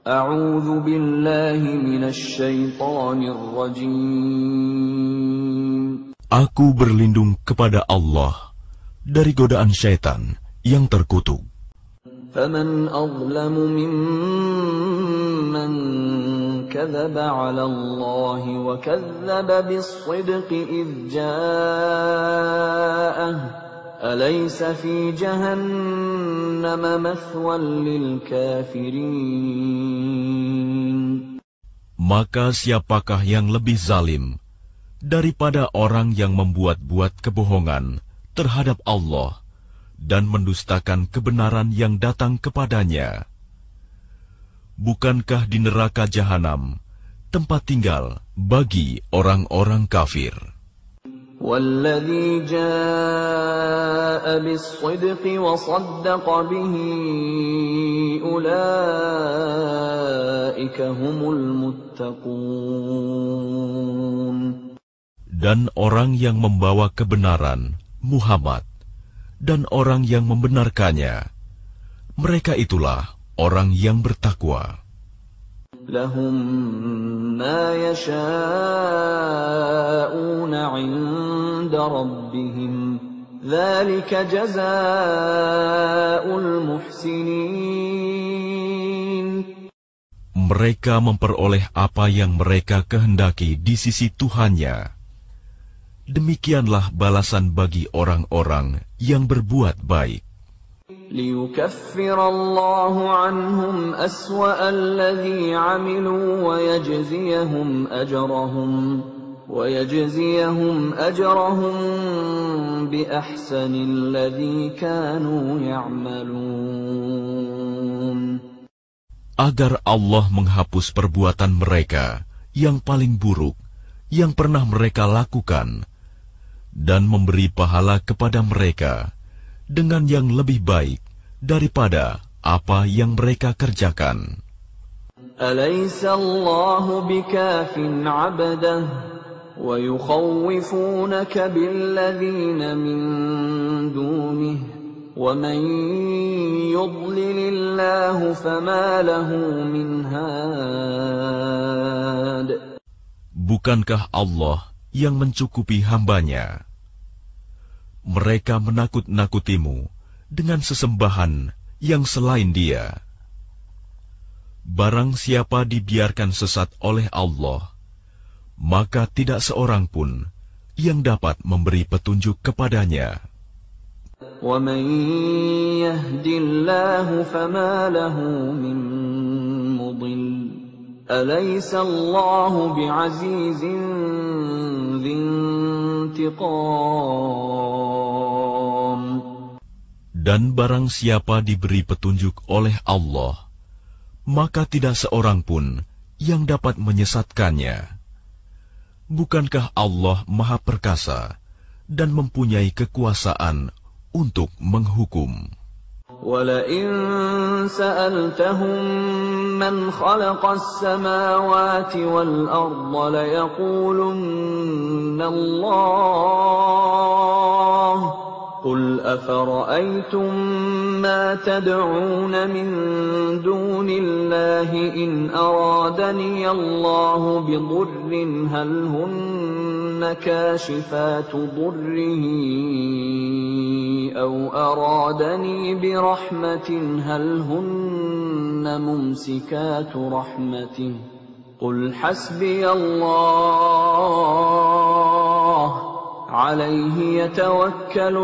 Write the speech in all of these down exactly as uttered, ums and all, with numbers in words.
A'udzu billahi minasy syaithanir rajim. Aku berlindung kepada Allah dari godaan syaitan yang terkutuk. فَمَنْ أَظْلَمُ مِمَّنْ كَذَبَ عَلَى اللَّهِ وَكَذَّبَ بِالصِّدْقِ إِذْ جَاءَهُ أَلَيْسَ فِي جَهَنَّمَ مَثْوًى لِلْكَافِرِينَ. Maka siapakah yang lebih zalim daripada orang yang membuat-buat kebohongan terhadap Allah dan mendustakan kebenaran yang datang kepadanya? Bukankah di neraka jahanam tempat tinggal bagi orang-orang kafir? وَالَّذِي جَاءَ بِالصِّدْقِ وَصَدَّقَ بِهِ أُولَئِكَ هُمُ الْمُتَّقُونَ. Dan orang yang membawa kebenaran, Muhammad, dan orang yang membenarkannya, mereka itulah orang yang bertakwa. Lahum ma yasha'una 'inda rabbihim, dzalika jazaa'ul muhsinin. Mereka memperoleh apa yang mereka kehendaki di sisi Tuhannya. Demikianlah balasan bagi orang-orang yang berbuat baik. لِيُكَفِّرَ اللَّهُ عَنْهُمْ أَسْوَأَ الَّذِي عَمِلُوا وَيَجْزِيَهُمْ أَجْرَهُمْ وَيَجْزِيَهُمْ أَجْرَهُمْ بِأَحْسَنِ الَّذِي كَانُوا يَعْمَلُونَ. Agar Allah menghapus perbuatan mereka yang paling buruk yang pernah mereka lakukan, dan memberi pahala kepada mereka dengan yang lebih baik daripada apa yang mereka kerjakan. Alaysa Allahu bikafin 'abdahu wa yukhawwifunaka billadzina min dunihi wa man yudlilillahu fama lahu min had. Bukankah Allah yang mencukupi hambanya? Mereka menakut-nakutimu dengan sesembahan yang selain Dia. Barang siapa dibiarkan sesat oleh Allah, maka tidak seorang pun yang dapat memberi petunjuk kepadanya. وَمَن يَهْدِ اللَّهُ فَمَا لَهُ مِن مُّضِلٍّ أَلَيْسَ اللَّهُ بِعَزِيزٍ ذِي انتِقَامٍ. Dan barang siapa diberi petunjuk oleh Allah, maka tidak seorang pun yang dapat menyesatkannya. Bukankah Allah Maha Perkasa dan mempunyai kekuasaan untuk menghukum? وَلَئِن سَأَلْتَهُم مَّنْ خَلَقَ السَّمَاوَاتِ وَالْأَرْضَ لَيَقُولُنَّ اللَّهُ قُلْ أَفَرَأَيْتُم مَّا تَدْعُونَ مِن دُونِ اللَّهِ إِنْ أَرَادَنِيَ اللَّهُ بِضُرٍّ هَلْ هُنَّ كَاشِفَاتُ ضُرِّهِ أَوْ أَرَادَنِي بِرَحْمَةٍ هَلْ هُنَّ مُمْسِكَاتُ رَحْمَتِهِ قُلْ حَسْبِيَ اللَّهُ عَلَيْهِ يَتَوَكَّلُ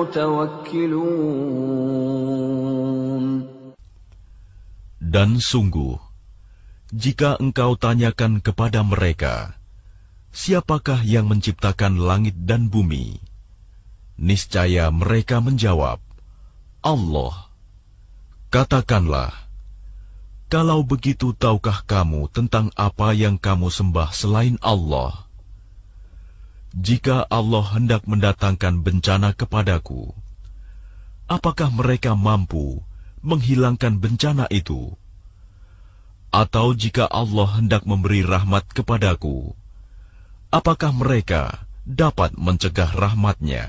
الْمُتَوَكِّلُونَ. Dan sungguh, jika engkau tanyakan kepada mereka, siapakah yang menciptakan langit dan bumi? Niscaya mereka menjawab, Allah. Katakanlah, kalau begitu tahukah kamu tentang apa yang kamu sembah selain Allah? Jika Allah hendak mendatangkan bencana kepadaku, apakah mereka mampu menghilangkan bencana itu? Atau jika Allah hendak memberi rahmat kepadaku, apakah mereka dapat mencegah rahmat-Nya?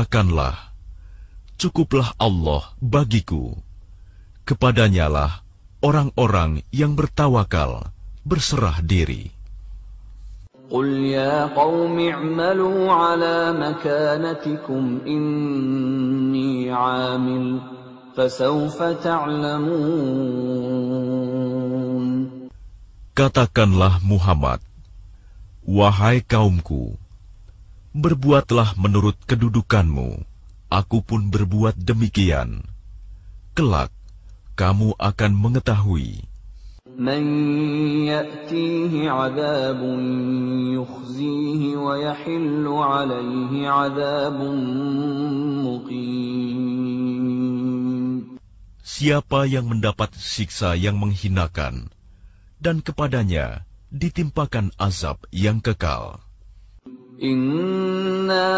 Katakanlah, cukuplah Allah bagiku, kepadanyalah orang-orang yang bertawakal, berserah diri. قل يا قوم اعملوا على مكانتكم إني عامل فسوف تعلمون. Katakanlah Muhammad, wahai kaumku, berbuatlah menurut kedudukanmu, aku pun berbuat demikian. Kelak, kamu akan mengetahui. من يأتيه عذاب يخزيه ويحل عليه عذاب مقيم. Siapa yang mendapat siksa yang menghinakan, dan kepadanya ditimpakan azab yang kekal. Inna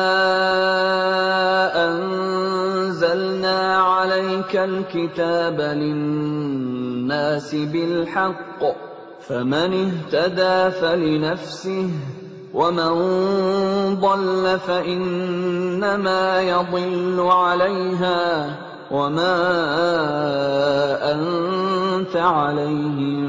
anzalna alayka al-kitaba lin-nasi bil-haqq faman ihtada falinafsihi wa man dhalla fa innama yadhillu 'alayha wa ma anta 'alayhim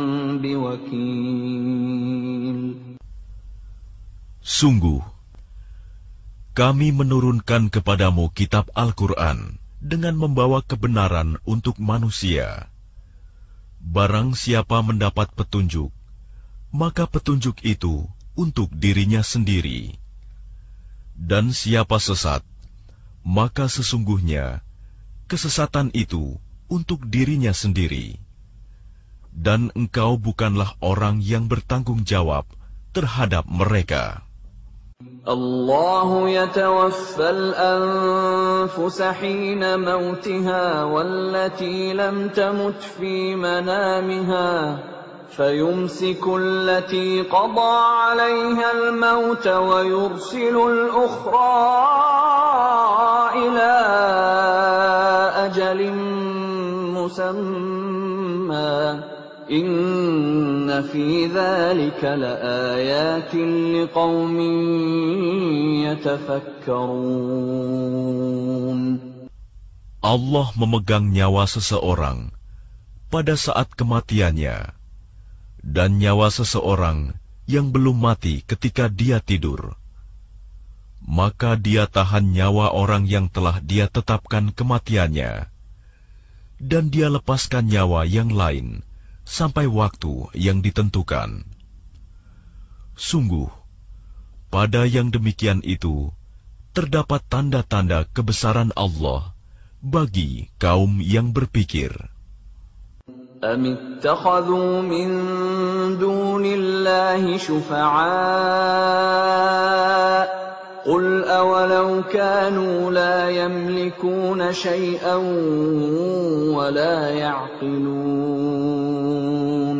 biwakil. Sungguh, kami menurunkan kepadamu kitab Al-Quran dengan membawa kebenaran untuk manusia. Barang siapa mendapat petunjuk, maka petunjuk itu untuk dirinya sendiri. Dan siapa sesat, maka sesungguhnya kesesatan itu untuk dirinya sendiri. Dan engkau bukanlah orang yang bertanggung jawab terhadap mereka. الله يتوفى الأنفس حين موتها والتي لم تمت في منامها فيمسك التي قضى عليها الموت ويرسل الأخرى إلى أجل مسمى إن في ذلك لآيات لقوم يتفكرون. Allah memegang nyawa seseorang pada saat kematiannya, dan nyawa seseorang yang belum mati ketika dia tidur. Maka dia tahan nyawa orang yang telah dia tetapkan kematiannya, dan dia lepaskan nyawa yang lain sampai waktu yang ditentukan. Sungguh, pada yang demikian itu terdapat tanda-tanda kebesaran Allah bagi kaum yang berpikir. أم اتخذوا من دون الله شفعاء قل أولو كانوا لا يملكون شيئا ولا يعقلون.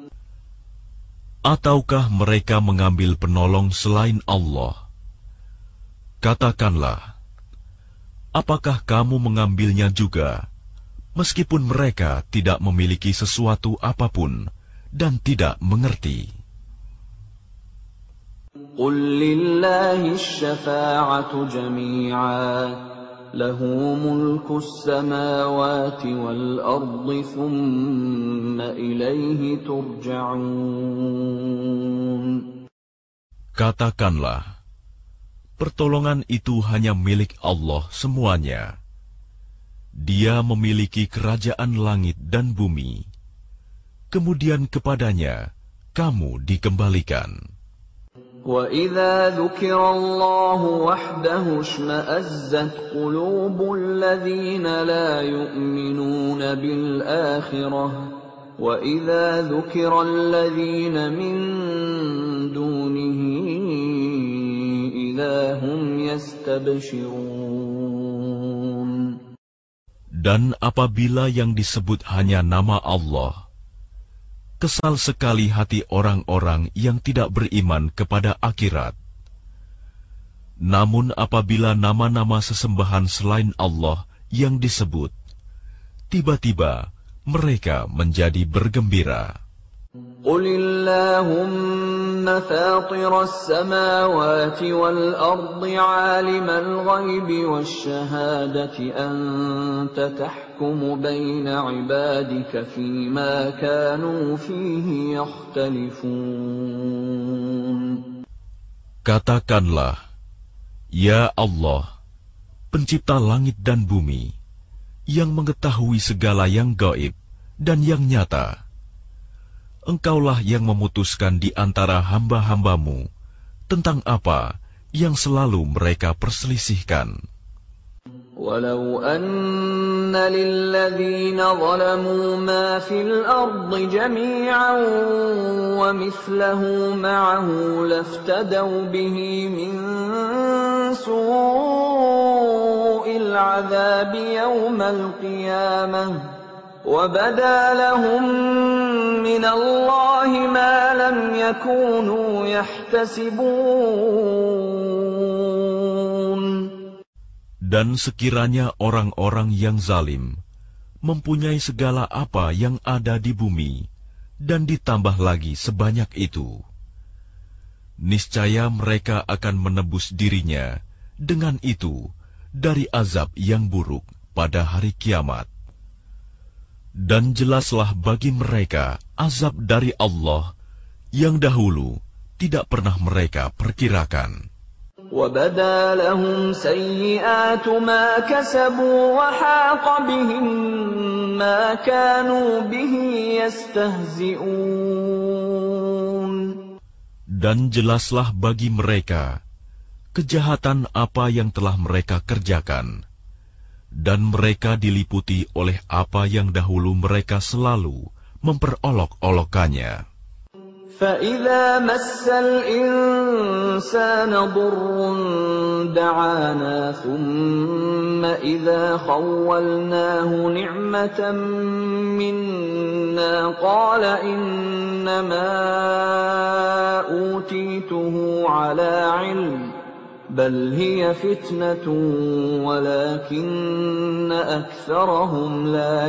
Ataukah mereka mengambil penolong selain Allah? Katakanlah, apakah kamu mengambilnya juga, meskipun mereka tidak memiliki sesuatu apapun dan tidak mengerti? قل لله الشفاعة جميعا له ملك السماوات والأرض ثم إليه ترجعون. Katakanlah, pertolongan itu hanya milik Allah semuanya. Dia memiliki kerajaan langit dan bumi. Kemudian kepadanya kamu dikembalikan. وَإِذَا ذُكِرَ اللَّهُ وَحْدَهُ اشْمَأَزَّتْ قُلُوبُ الَّذِينَ لَا يُؤْمِنُونَ بِالْآخِرَةِ وَإِذَا ذُكِرَ الَّذِينَ مِن دُونِهِ إِذَا هُمْ يَسْتَبْشِرُونَ. Dan apabila yang disebut hanya nama Allah, kesal sekali hati orang-orang yang tidak beriman kepada akhirat. Namun apabila nama-nama sesembahan selain Allah yang disebut, tiba-tiba mereka menjadi bergembira. قُلِ اللَّهُمَّ فاطر السماوات والأرض عالم الغيب والشهادة أنت تحكم بين عبادك فيما كانوا فيه يختلفون. Katakanlah, Ya Allah, pencipta langit dan bumi, yang mengetahui segala yang gaib dan yang nyata. Engkaulah yang memutuskan di antara hamba-hambamu tentang apa yang selalu mereka perselisihkan. Walau anna lilladzina zalamu ma fil ardi jami'an wa mithlahu ma'ahu laftadaw bihi min su'il 'adzabi yawmal qiyamah. وَبَدَا لَهُم مِّنَ اللَّهِ مَا لَمْ يَكُونُوا يَحْتَسِبُونَ. Dan sekiranya orang-orang yang zalim mempunyai segala apa yang ada di bumi dan ditambah lagi sebanyak itu, niscaya mereka akan menebus dirinya dengan itu dari azab yang buruk pada hari kiamat. Dan jelaslah bagi mereka azab dari Allah yang dahulu tidak pernah mereka perkirakan. وَبَدَا لَهُمْ سَيِّئَاتُ مَا كَسَبُوا وَحَاقَ بِهِم مَّا كَانُوا بِهِ يَسْتَهْزِئُونَ. Dan jelaslah bagi mereka kejahatan apa yang telah mereka kerjakan, dan mereka diliputi oleh apa yang dahulu mereka selalu memperolok-olokkannya. فَإِذَا مَسَّ الْإِنسَانَ ضُرٌّ دَعَانَا ثُمَّ إِذَا خَوَّلْنَاهُ نِعْمَةً مِنَّا قَالَ إِنَّمَا أُوتِيتُهُ عَلَى عِلْمٍ بل هي فتنة ولكن أكثرهم لا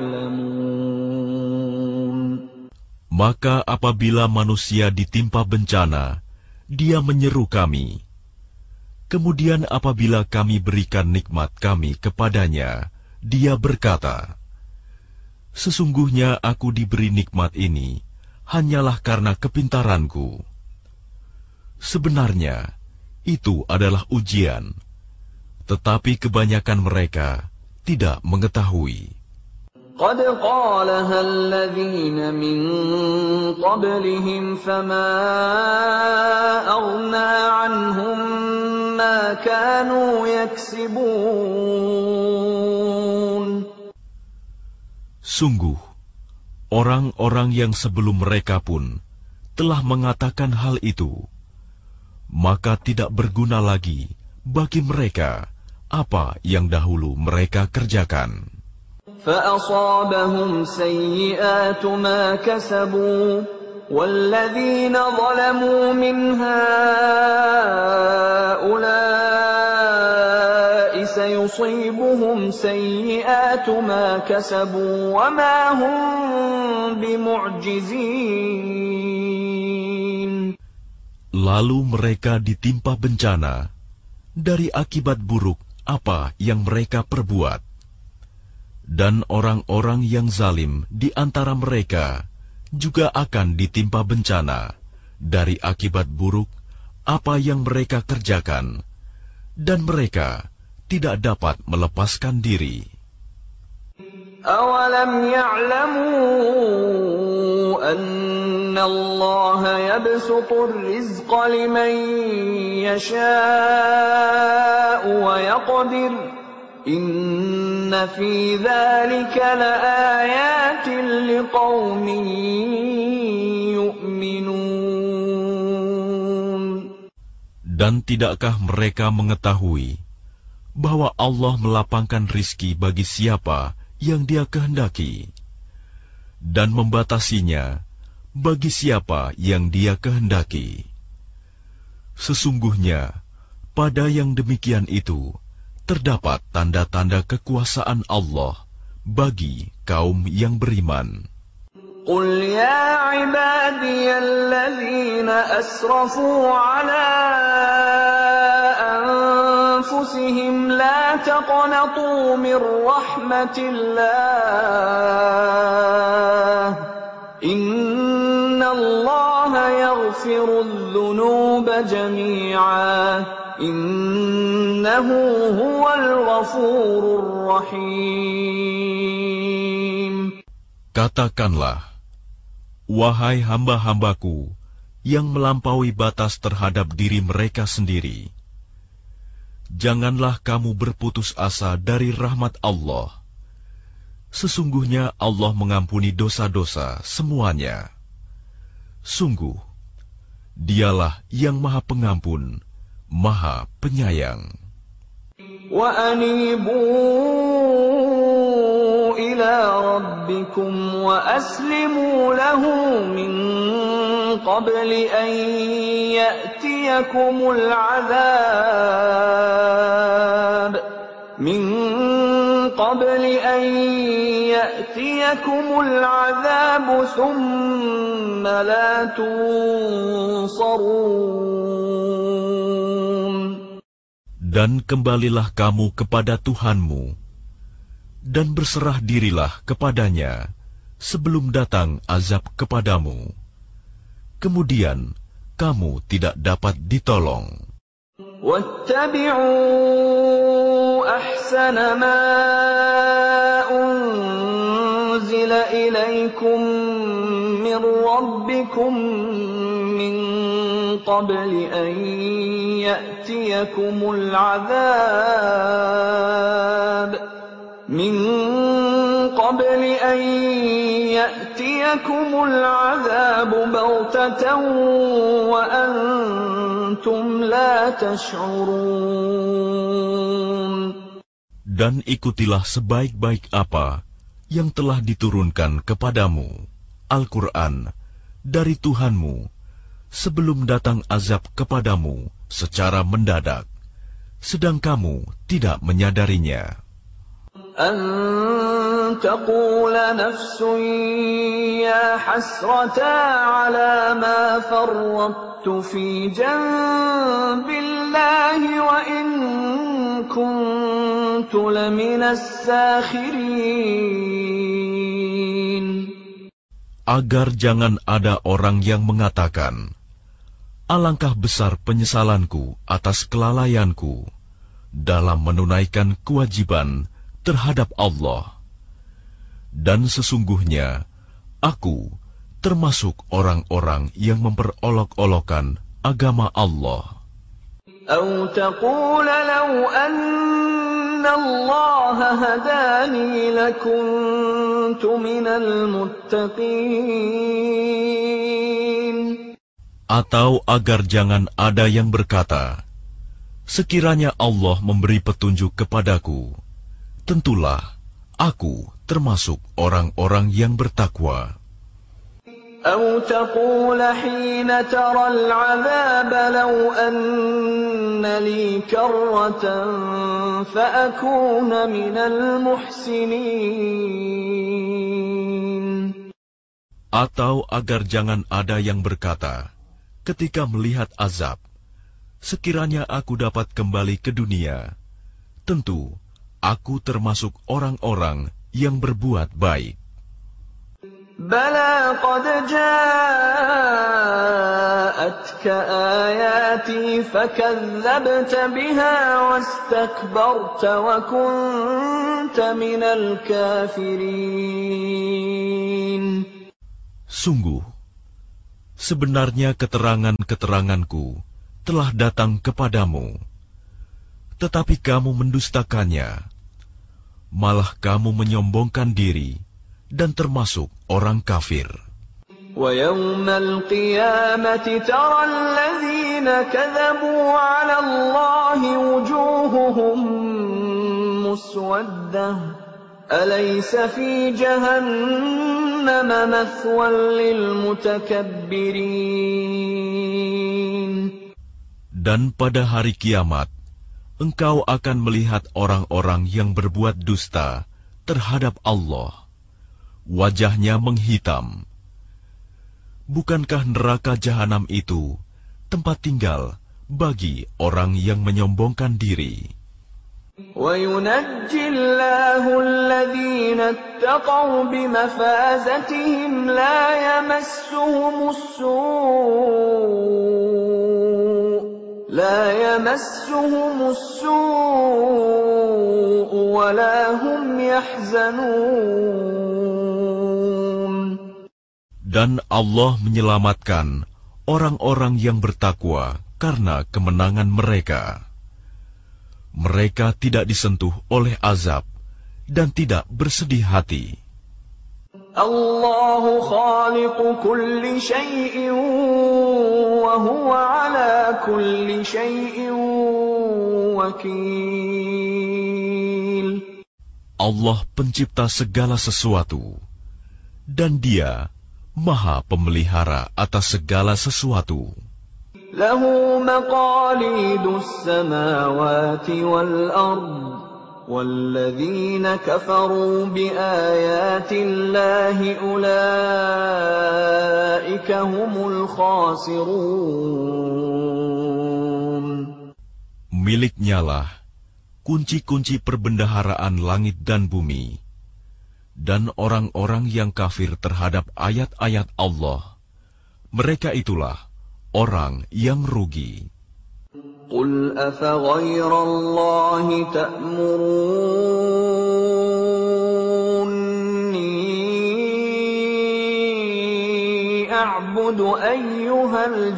يعلمون. Maka apabila manusia ditimpa bencana, dia menyeru kami. Kemudian apabila kami berikan nikmat kami kepadanya, dia berkata, sesungguhnya aku diberi nikmat ini hanyalah karena kepintaranku. Sebenarnya itu adalah ujian, tetapi kebanyakan mereka tidak mengetahui. قد قالها الذين من قبلهم فما أغنى عنهم ما كانوا يكسبون. Sungguh, orang-orang yang sebelum mereka pun telah mengatakan hal itu, maka tidak berguna lagi bagi mereka apa yang dahulu mereka kerjakan. فَأَصَابَهُمْ سَيِّئَاتُ مَا كَسَبُوا وَالَّذِينَ ظَلَمُوا مِنْ هَؤُلَاءِ سَيُصِيبُهُمْ سَيِّئَاتُ مَا كَسَبُوا وَمَا هُمْ بِمُعْجِزِينَ. Lalu mereka ditimpa bencana dari akibat buruk apa yang mereka perbuat. Dan orang-orang yang zalim di antara mereka juga akan ditimpa bencana dari akibat buruk apa yang mereka kerjakan, dan mereka tidak dapat melepaskan diri. أَوَلَمْ يَعْلَمُوا أَنَّ اللَّهَ يَبْسُطُ الرِّزْقَ لِمَن يَشَاءُ وَيَقْدِرُ إِنَّ فِي ذَلِكَ لَآيَاتٍ لِقَوْمٍ يُؤْمِنُونَ. Dan tidakkah mereka mengetahui bahwa Allah melapangkan rizki bagi siapa yang Dia kehendaki, dan membatasinya bagi siapa yang Dia kehendaki? Sesungguhnya pada yang demikian itu terdapat tanda-tanda kekuasaan Allah bagi kaum yang beriman. قل يا عبادي الذين أسرفوا على أنفسهم لا تقنطوا من رحمة الله إن الله يغفر الذنوب جميعا إنه هو الغفور الرحيم. Katakanlah, wahai hamba-hambaku yang melampaui batas terhadap diri mereka sendiri, janganlah kamu berputus asa dari rahmat Allah. Sesungguhnya Allah mengampuni dosa-dosa semuanya. Sungguh, Dialah yang Maha Pengampun, Maha Penyayang. Wa anibu ila rabbikum wa aslimu lahu min qabli an ya'tiyakumul azab min qabli an ya'tiyakumul azab thumma la tunsarun. Dan kembalilah kamu kepada Tuhanmu dan berserah dirilah kepadanya sebelum datang azab kepadamu. Kemudian kamu tidak dapat ditolong. Wattabi'u ahsana ma unzila ilaykum min rabbikum min qabli an ya'tiyakumul azab من قبل أن يأتيكم العذاب بغتة وأنتم لا تشعرون. Dan ikutilah sebaik-baik apa yang telah diturunkan kepadamu, Al-Quran, dari Tuhanmu, sebelum datang azab kepadamu secara mendadak, sedang kamu tidak menyadarinya. أن تقول نفس يا حسرتا على ما فرطت في جنب الله وإن كنت لمن الساخرين. Agar jangan ada orang yang mengatakan, alangkah besar penyesalanku atas kelalaianku dalam menunaikan kewajiban terhadap Allah, dan sesungguhnya aku termasuk orang-orang yang memperolok-olokkan agama Allah. أو تقول لو أن الله هداني لكنت من المتقين. Atau agar jangan ada yang berkata, sekiranya Allah memberi petunjuk kepadaku, tentulah aku termasuk orang-orang yang bertakwa. أو تقول حين ترى العذاب لو أن لي كرة فأكون من المحسنين. Atau agar jangan ada yang berkata, ketika melihat azab, sekiranya aku dapat kembali ke dunia, tentu aku termasuk orang-orang yang berbuat baik. Bala qad ja'atka ayati fakadzabta biha wastakbarta wa kunta minal kafirin. Sungguh, sebenarnya keterangan-keteranganku telah datang kepadamu, tetapi kamu mendustakannya. Malah kamu menyombongkan diri dan termasuk orang kafir. وَيَوْمَ الْقِيَامَةِ تَرَى الَّذِينَ كَذَبُوا عَلَى اللَّهِ وُجُوهُهُمْ مُسْوَدَّةٌ أَلَيْسَ فِي جَهَنَّمَ مَثْوًى لِلْمُتَكَبِّرِينَ. Dan pada hari kiamat, engkau akan melihat orang-orang yang berbuat dusta terhadap Allah. Wajahnya menghitam bukankah neraka jahanam itu tempat tinggal bagi orang yang menyombongkan diri? وَيُنَجِّي اللَّهُ الَّذِينَ اتَّقَوْا بِمَفَازَتِهِمْ لَا يَمَسُّهُمُ السُّوءُ لَا يَمَسُّهُمُ السُّوءُ وَلَا هُمْ يَحْزَنُونَ. Dan Allah menyelamatkan orang-orang yang bertakwa karena kemenangan mereka. Mereka tidak disentuh oleh azab dan tidak bersedih hati. Allahu khaliqu kulli syai'in wa huwa ala kulli syai'in wakil. Allah pencipta segala sesuatu, dan Dia Maha Pemelihara atas segala sesuatu. Lahu maqalidus samawati wal ard, walladzina kafaru biayatillahi ulaika humul khasirun. Miliknyalah kunci-kunci perbendaharaan langit dan bumi, dan orang-orang yang kafir terhadap ayat-ayat Allah, mereka itulah orang yang rugi. Qul afa ghairallahi ta'muruni a'budu ayyuhal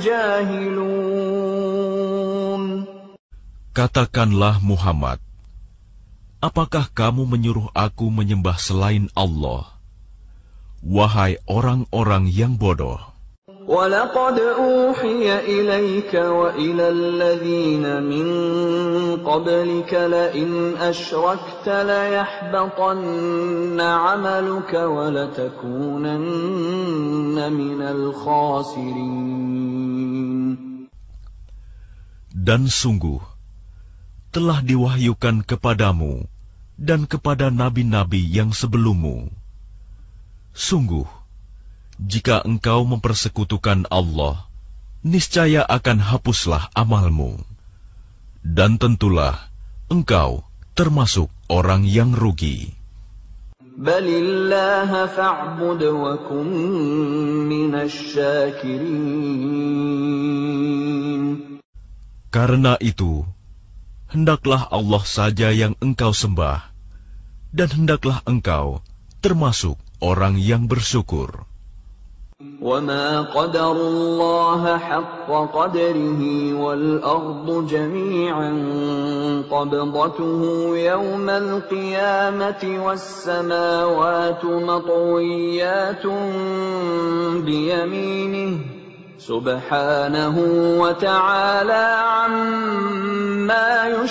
jahilun. Katakanlah Muhammad, apakah kamu menyuruh aku menyembah selain Allah, wahai orang-orang yang bodoh? وَلَقَدْ أُوحِيَ إِلَيْكَ وَإِلَى الَّذِينَ مِنْ قَبْلِكَ لَئِنْ أَشْرَكْتَ لَيَحْبَطَنَّ عَمَلُكَ وَلَتَكُونَنَّ مِنَ الْخَاسِرِينَ. Dan sungguh, telah diwahyukan kepadamu dan kepada nabi-nabi yang sebelummu. Sungguh, jika engkau mempersekutukan Allah, niscaya akan hapuslah amalmu. Dan tentulah engkau termasuk orang yang rugi. Balillaha fa'bud wa kun minasy syakirin. Karena itu, hendaklah Allah saja yang engkau sembah, dan hendaklah engkau termasuk orang yang bersyukur. وَمَا قَدَرُوا اللَّهَ حَقَّ قَدْرِهِ وَالْأَرْضُ جَمِيعًا قَبْضَتُهُ يَوْمَ الْقِيَامَةِ وَالسَّمَاوَاتُ مَطْوِيَّاتٌ بِيَمِينِهِ سُبْحَانَهُ وَتَعَالَى عَمَّا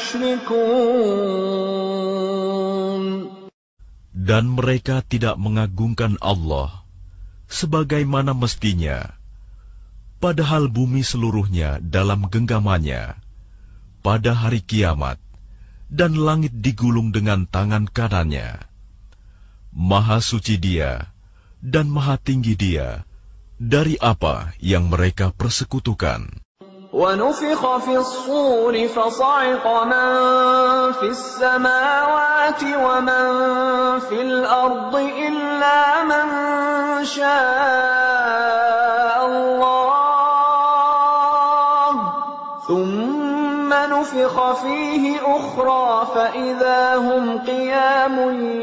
يُشْرِكُونَ. Dan mereka tidak mengagungkan Allah sebagaimana mestinya, padahal bumi seluruhnya dalam genggamannya pada hari kiamat, dan langit digulung dengan tangan kanannya. Maha suci Dia dan maha tinggi Dia dari apa yang mereka persekutukan. وَنُفِخَ فِي الصُّورِ فَصَعِقَ مَن فِي السَّمَاوَاتِ وَمَن فِي الْأَرْضِ إِلَّا مَن شَاءَ اللَّهُ ثُمَّ نُفِخَ فِيهِ أُخْرَى فَإِذَا هُمْ قِيَامٌ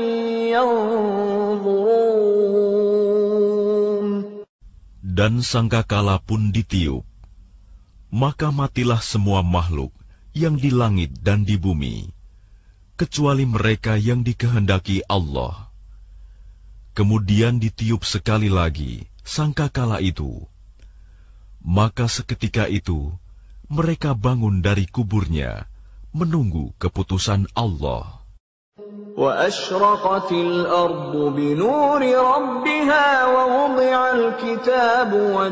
يَنظُرُونَ. Dan sangkakala pun ditiup, maka matilah semua makhluk yang di langit dan di bumi, kecuali mereka yang dikehendaki Allah. Kemudian ditiup sekali lagi sangkakala itu, maka seketika itu mereka bangun dari kuburnya, menunggu keputusan Allah. وَأَشْرَقَتِ الْأَرْضُ بِنُورِ رَبِّهَا وَوُضِعَ الْكِتَابُ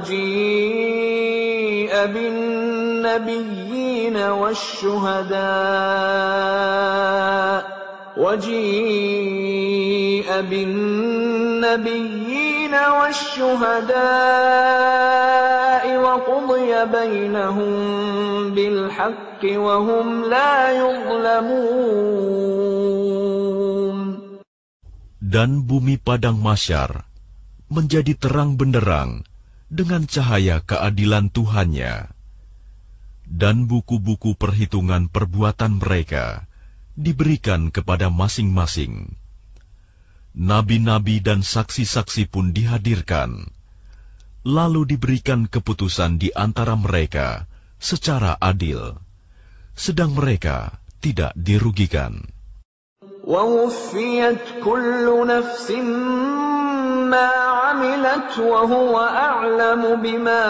وَجِيءَ بِالنَّبِيِّينَ وَالشُّهَدَاءِ وَجِيءَ بِالنَّبِيِّينَ وَالشُّهَدَاءِ وَقُضِيَ بَيْنَهُم بِالْحَقِّ وَهُمْ لَا يُظْلَمُونَ. Dan bumi padang mahsyar menjadi terang benderang dengan cahaya keadilan Tuhannya. Dan buku-buku perhitungan perbuatan mereka diberikan kepada masing-masing. Nabi-nabi dan saksi-saksi pun dihadirkan, lalu diberikan keputusan di antara mereka secara adil, sedang mereka tidak dirugikan. وَوُفِّيَتْ كُلُّ نَفْسٍ مَّا عَمِلَتْ وَهُوَ أَعْلَمُ بِمَا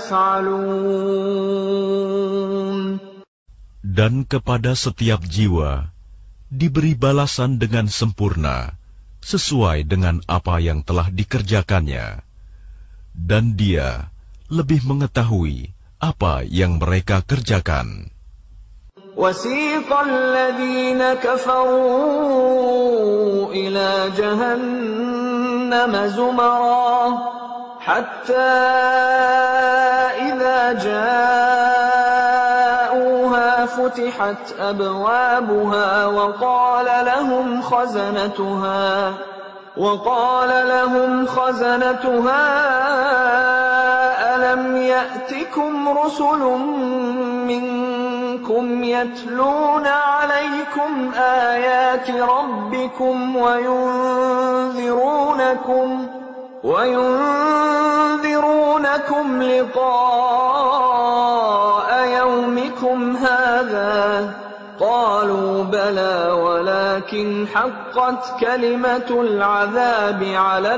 يَفْعَلُونَ. Dan kepada setiap jiwa diberi balasan dengan sempurna sesuai dengan apa yang telah dikerjakannya, dan Dia lebih mengetahui apa yang mereka kerjakan. وَسِيقَ الَّذِينَ كَفَرُوا إِلَى جَهَنَّمَ زُمَرًا حَتَّى إِذَا جَاءُوهَا فُتِحَتْ أَبْوَابُهَا وَقَالَ لَهُمْ خَزَنَتُهَا وَقَالَ لَهُمْ خَزَنَتُهَا أَلَمْ يَأْتِكُمْ رُسُلٌ مِّنكُمْ يَتْلُونَ عَلَيْكُمْ آيَاتِ رَبِّكُمْ وَيُنذِرُونَكُمْ وَيُنذِرُونَكُمْ لِقَاءَ يَوْمِكُمْ هَذَا قَالُوا بَلَى وَلَكِنْ حَقَّتْ كَلِمَةُ الْعَذَابِ عَلَى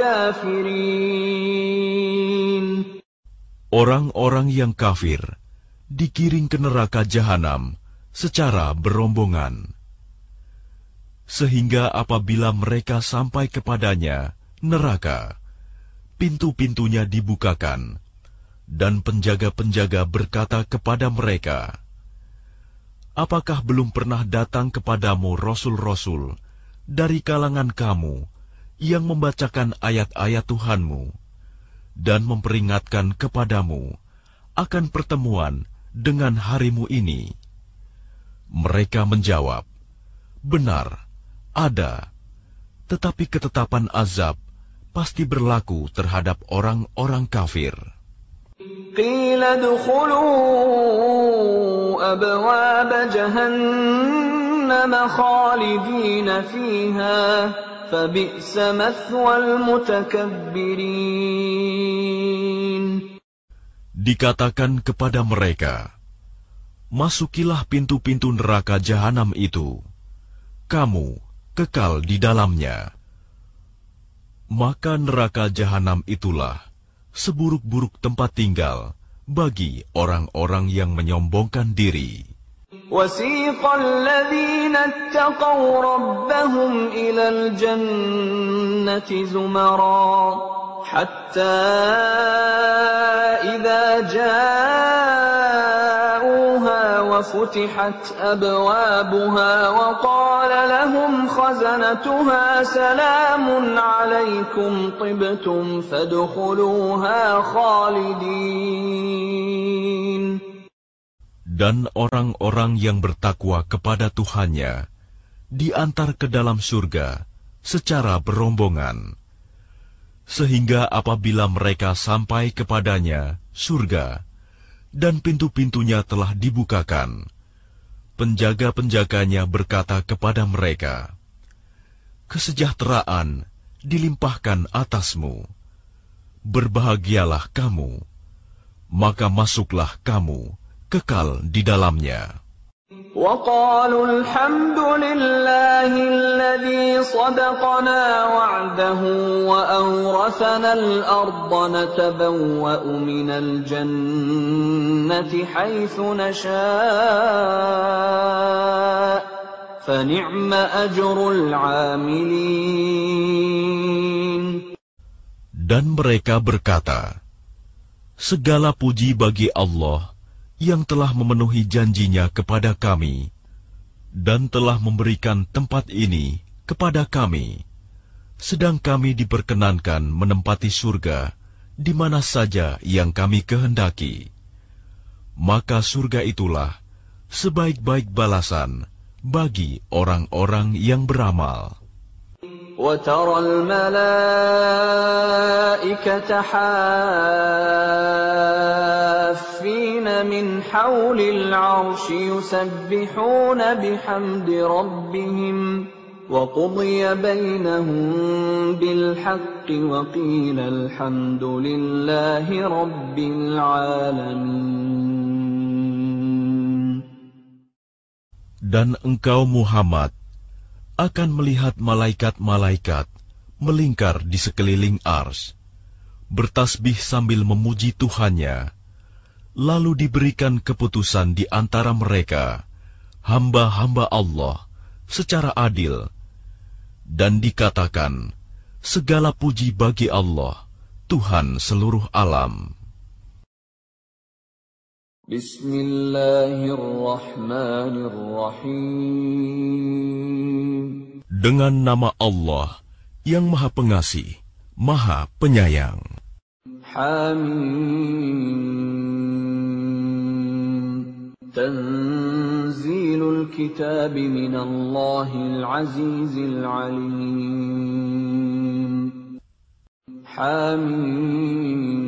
الْكَافِرِينَ. Orang-orang yang kafir digiring ke neraka jahanam secara berombongan, sehingga apabila mereka sampai kepadanya, neraka, pintu-pintunya dibukakan, dan penjaga-penjaga berkata kepada mereka, apakah belum pernah datang kepadamu rasul-rasul dari kalangan kamu yang membacakan ayat-ayat Tuhanmu dan memperingatkan kepadamu akan pertemuan dengan harimu ini? Mereka menjawab, benar, ada, tetapi ketetapan azab pasti berlaku terhadap orang-orang kafir. Qila dukhulu abwab jahannam khalidina fiha fabi'sa mathwal mutakabbirin. Dikatakan kepada mereka, masukilah pintu-pintu neraka jahanam itu, kamu kekal di dalamnya. Maka neraka jahanam itulah seburuk-buruk tempat tinggal bagi orang-orang yang menyombongkan diri. وَسِيقَ الَّذِينَ اتَّقَوْا رَبَّهُمْ إِلَى الْجَنَّةِ زُمَرًا حَتَّى إِذَا جَاءُوهَا وَفُتِحَتْ أَبْوَابُهَا وَقَالَ لَهُمْ خَزَنَتُهَا سَلَامٌ عَلَيْكُمْ طِبْتُمْ فَادْخُلُوهَا خَالِدِينَ. Dan orang-orang yang bertakwa kepada Tuhannya diantar ke dalam surga secara berombongan, sehingga apabila mereka sampai kepadanya, surga, dan pintu-pintunya telah dibukakan, penjaga-penjaganya berkata kepada mereka, kesejahteraan dilimpahkan atasmu, berbahagialah kamu, maka masuklah kamu kekal di dalamnya. وَقَالُوا الْحَمْدُ لِلَّهِ الَّذِي صَدَقَنَا وَعْدَهُ وَأَوْرَثَنَا الْأَرْضَ نَتَبَوَّأُ مِنَ الْجَنَّةِ حَيْثُ نَشَاءُ فَنِعْمَ أَجْرُ الْعَامِلِينَ. Dan mereka berkata, segala puji bagi Allah yang telah memenuhi janjinya kepada kami, dan telah memberikan tempat ini kepada kami, sedang kami diperkenankan menempati surga di mana saja yang kami kehendaki. Maka surga itulah sebaik-baik balasan bagi orang-orang yang beramal. وَتَرَى الْمَلَائِكَةَ حَافِّينَ مِنْ حَوْلِ الْعَرْشِ يُسَبِّحُونَ بِحَمْدِ رَبِّهِمْ وَقُضِيَ بَيْنَهُم بِالْحَقِّ وَقِيلَ الْحَمْدُ لِلَّهِ رَبِّ الْعَالَمِينَ. Dan engkau Muhammad akan melihat malaikat-malaikat melingkar di sekeliling ars, bertasbih sambil memuji Tuhannya, lalu diberikan keputusan di antara mereka, hamba-hamba Allah, secara adil, dan dikatakan, segala puji bagi Allah, Tuhan seluruh alam. Bismillahirrahmanirrahim. Dengan nama Allah yang Maha Pengasih, Maha Penyayang. Hamim. Tanzilul kitab minallahil azizil alim. Hamim.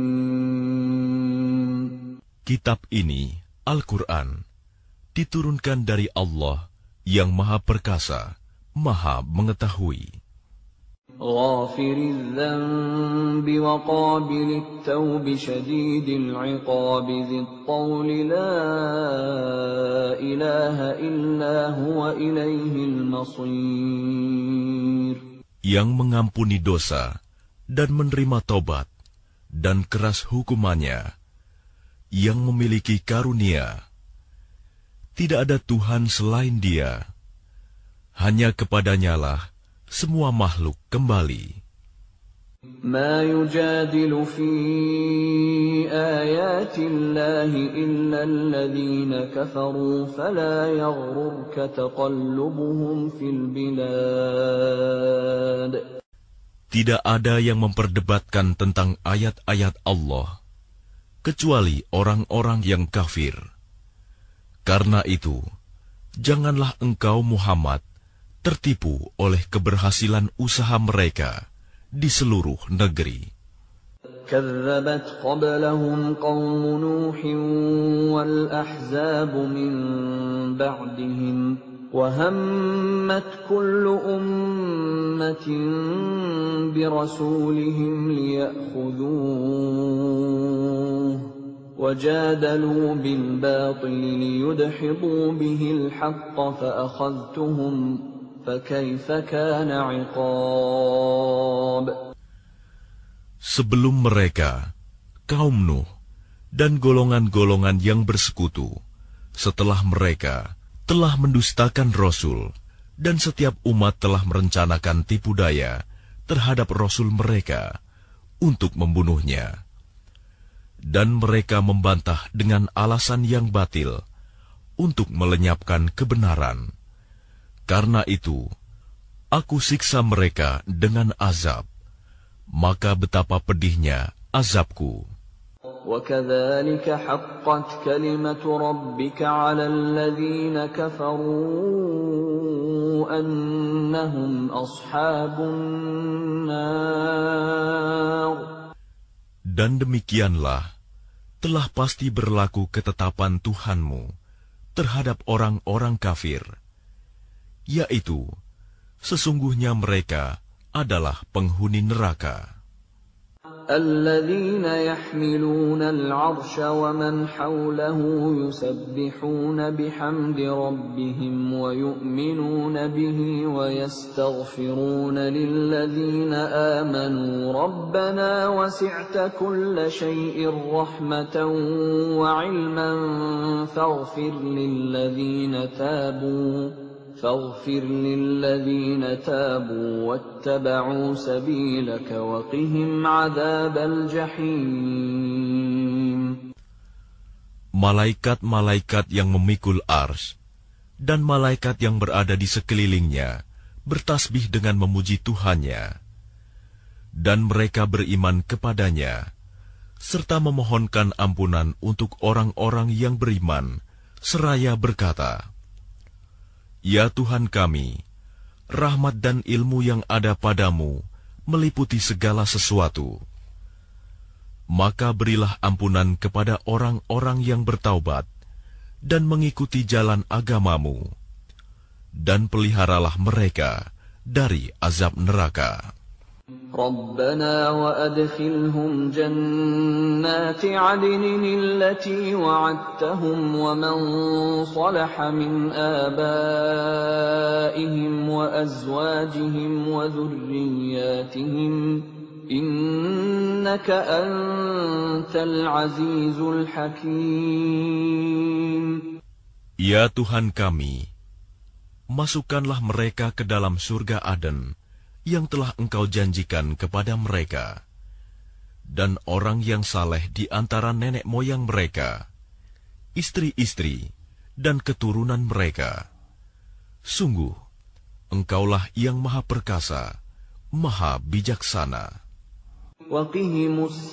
Kitab ini, Al-Quran, diturunkan dari Allah yang Maha Perkasa, Maha Mengetahui. Ghafiriz dzanbi wa qabilit tawbi syadidil iqabi dzit tawli la ilaha illa huwa ilaihil masir. Yang mengampuni dosa dan menerima tobat dan keras hukumannya, yang memiliki karunia. Tidak ada Tuhan selain Dia. Hanya kepadanyalah semua makhluk kembali. Ma yujadilu fi ayatillahi illa alladhina kafaru fala yaghrurka taqallubuhum fil bilad. Tidak ada yang memperdebatkan tentang ayat-ayat Allah kecuali orang-orang yang kafir. Karena itu, janganlah engkau Muhammad tertipu oleh keberhasilan usaha mereka di seluruh negeri. كذبت قبلهم قوم نوح والأحزاب من بعدهم وهمت كل أمة برسولهم ليأخذوه وجادلوا بالباطل ليدحضوا به الحق فأخذتهم فكيف كان عقاب. Sebelum mereka, kaum Nuh dan golongan-golongan yang bersekutu, setelah mereka telah mendustakan Rasul, dan setiap umat telah merencanakan tipu daya terhadap Rasul mereka untuk membunuhnya. Dan mereka membantah dengan alasan yang batil untuk melenyapkan kebenaran. Karena itu, aku siksa mereka dengan azab. Maka betapa pedihnya azabku. وَكَذَلِكَ حَقَّتْ كَلِمَةُ رَبِّكَ عَلَى الَّذِينَ كَفَرُوا أَنَّهُمْ أَصْحَابُ النَّارِ. Dan demikianlah telah pasti berlaku ketetapan Tuhanmu terhadap orang-orang kafir, yaitu sesungguhnya mereka adalah penghuni neraka. الذين يحملون العرش ومن حوله يسبحون بحمد ربهم ويؤمنون به ويستغفرون للذين آمنوا ربنا وسعت كل شيء رحمة وعلما فاغفر للذين تابوا فاغفر للذين تابوا واتبعوا سبيلك وقهم عذاب الجحيم. Malaikat-malaikat yang memikul ars dan malaikat yang berada di sekelilingnya bertasbih dengan memuji Tuhannya. Dan mereka beriman kepadanya, serta memohonkan ampunan untuk orang-orang yang beriman, seraya berkata, "Ya Tuhan kami, rahmat dan ilmu yang ada padamu meliputi segala sesuatu. Maka berilah ampunan kepada orang-orang yang bertaubat dan mengikuti jalan agamamu, dan peliharalah mereka dari azab neraka." ربنا وأدخلهم جنات عدن التي وعدتهم ومن صلح من آبائهم وأزواجهم وذرياتهم إنك أنت العزيز الحكيم. Ya Tuhan kami, masukkanlah mereka ke dalam surga Aden yang telah Engkau janjikan kepada mereka, dan orang yang saleh di antara nenek moyang mereka, istri-istri, dan keturunan mereka. Sungguh, Engkaulah yang Maha Perkasa, Maha Bijaksana. وَقِهِمُ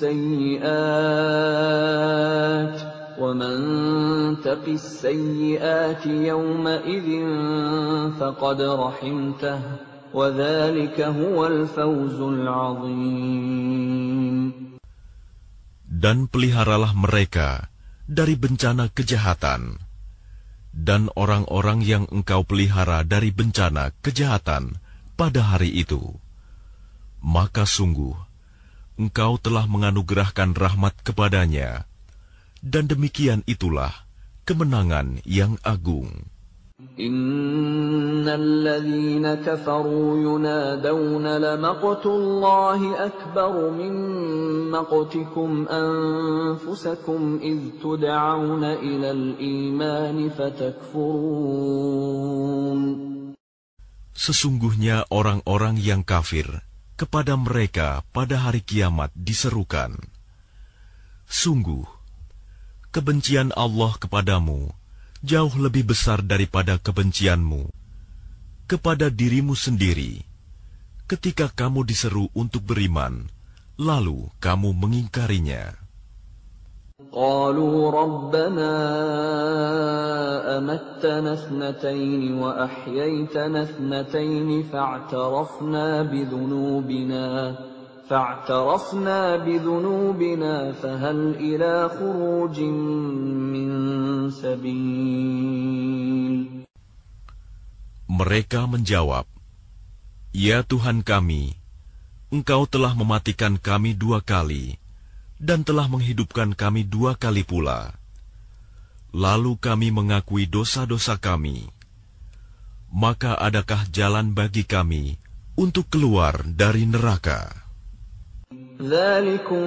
السَّيِّئَاتِ وَمَنْ تَقِ السَّيِّئَاتِ يَوْمَئِذٍ فَقَدْ رَحِمْتَهُ وَذَلِكَ هُوَ الْفَوْزُ الْعَظِيمُ. Dan peliharalah mereka dari bencana kejahatan, dan orang-orang yang Engkau pelihara dari bencana kejahatan pada hari itu, maka sungguh Engkau telah menganugerahkan rahmat kepadanya, dan demikian itulah kemenangan yang agung. Innal ladzina kafaru yunadawna lamaqtullahi akbaru min maqtikum anfusakum idh tud'auna ilal imani fatakfurun. Sesungguhnya orang-orang yang kafir, kepada mereka pada hari kiamat diserukan, "Sungguh, kebencian Allah kepadamu jauh lebih besar daripada kebencianmu kepada dirimu sendiri, ketika kamu diseru untuk beriman, lalu kamu mengingkarinya." قالوا ربنا أمتنا اثنتين وأحييتنا اثنتين فاعترفنا بذنوبنا فاعترفنا بذنوبنا فهل إلى خروج من سبيل. Mereka menjawab, "Ya Tuhan kami, Engkau telah mematikan kami dua kali dan telah menghidupkan kami dua kali pula. Lalu kami mengakui dosa-dosa kami. Maka adakah jalan bagi kami untuk keluar dari neraka?" ذلكم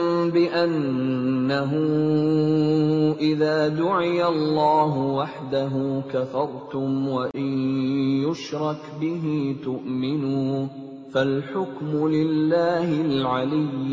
بأنه إذا دعي الله وحده كفرتم وإن يشرك به تؤمنوا فالحكم لله العلي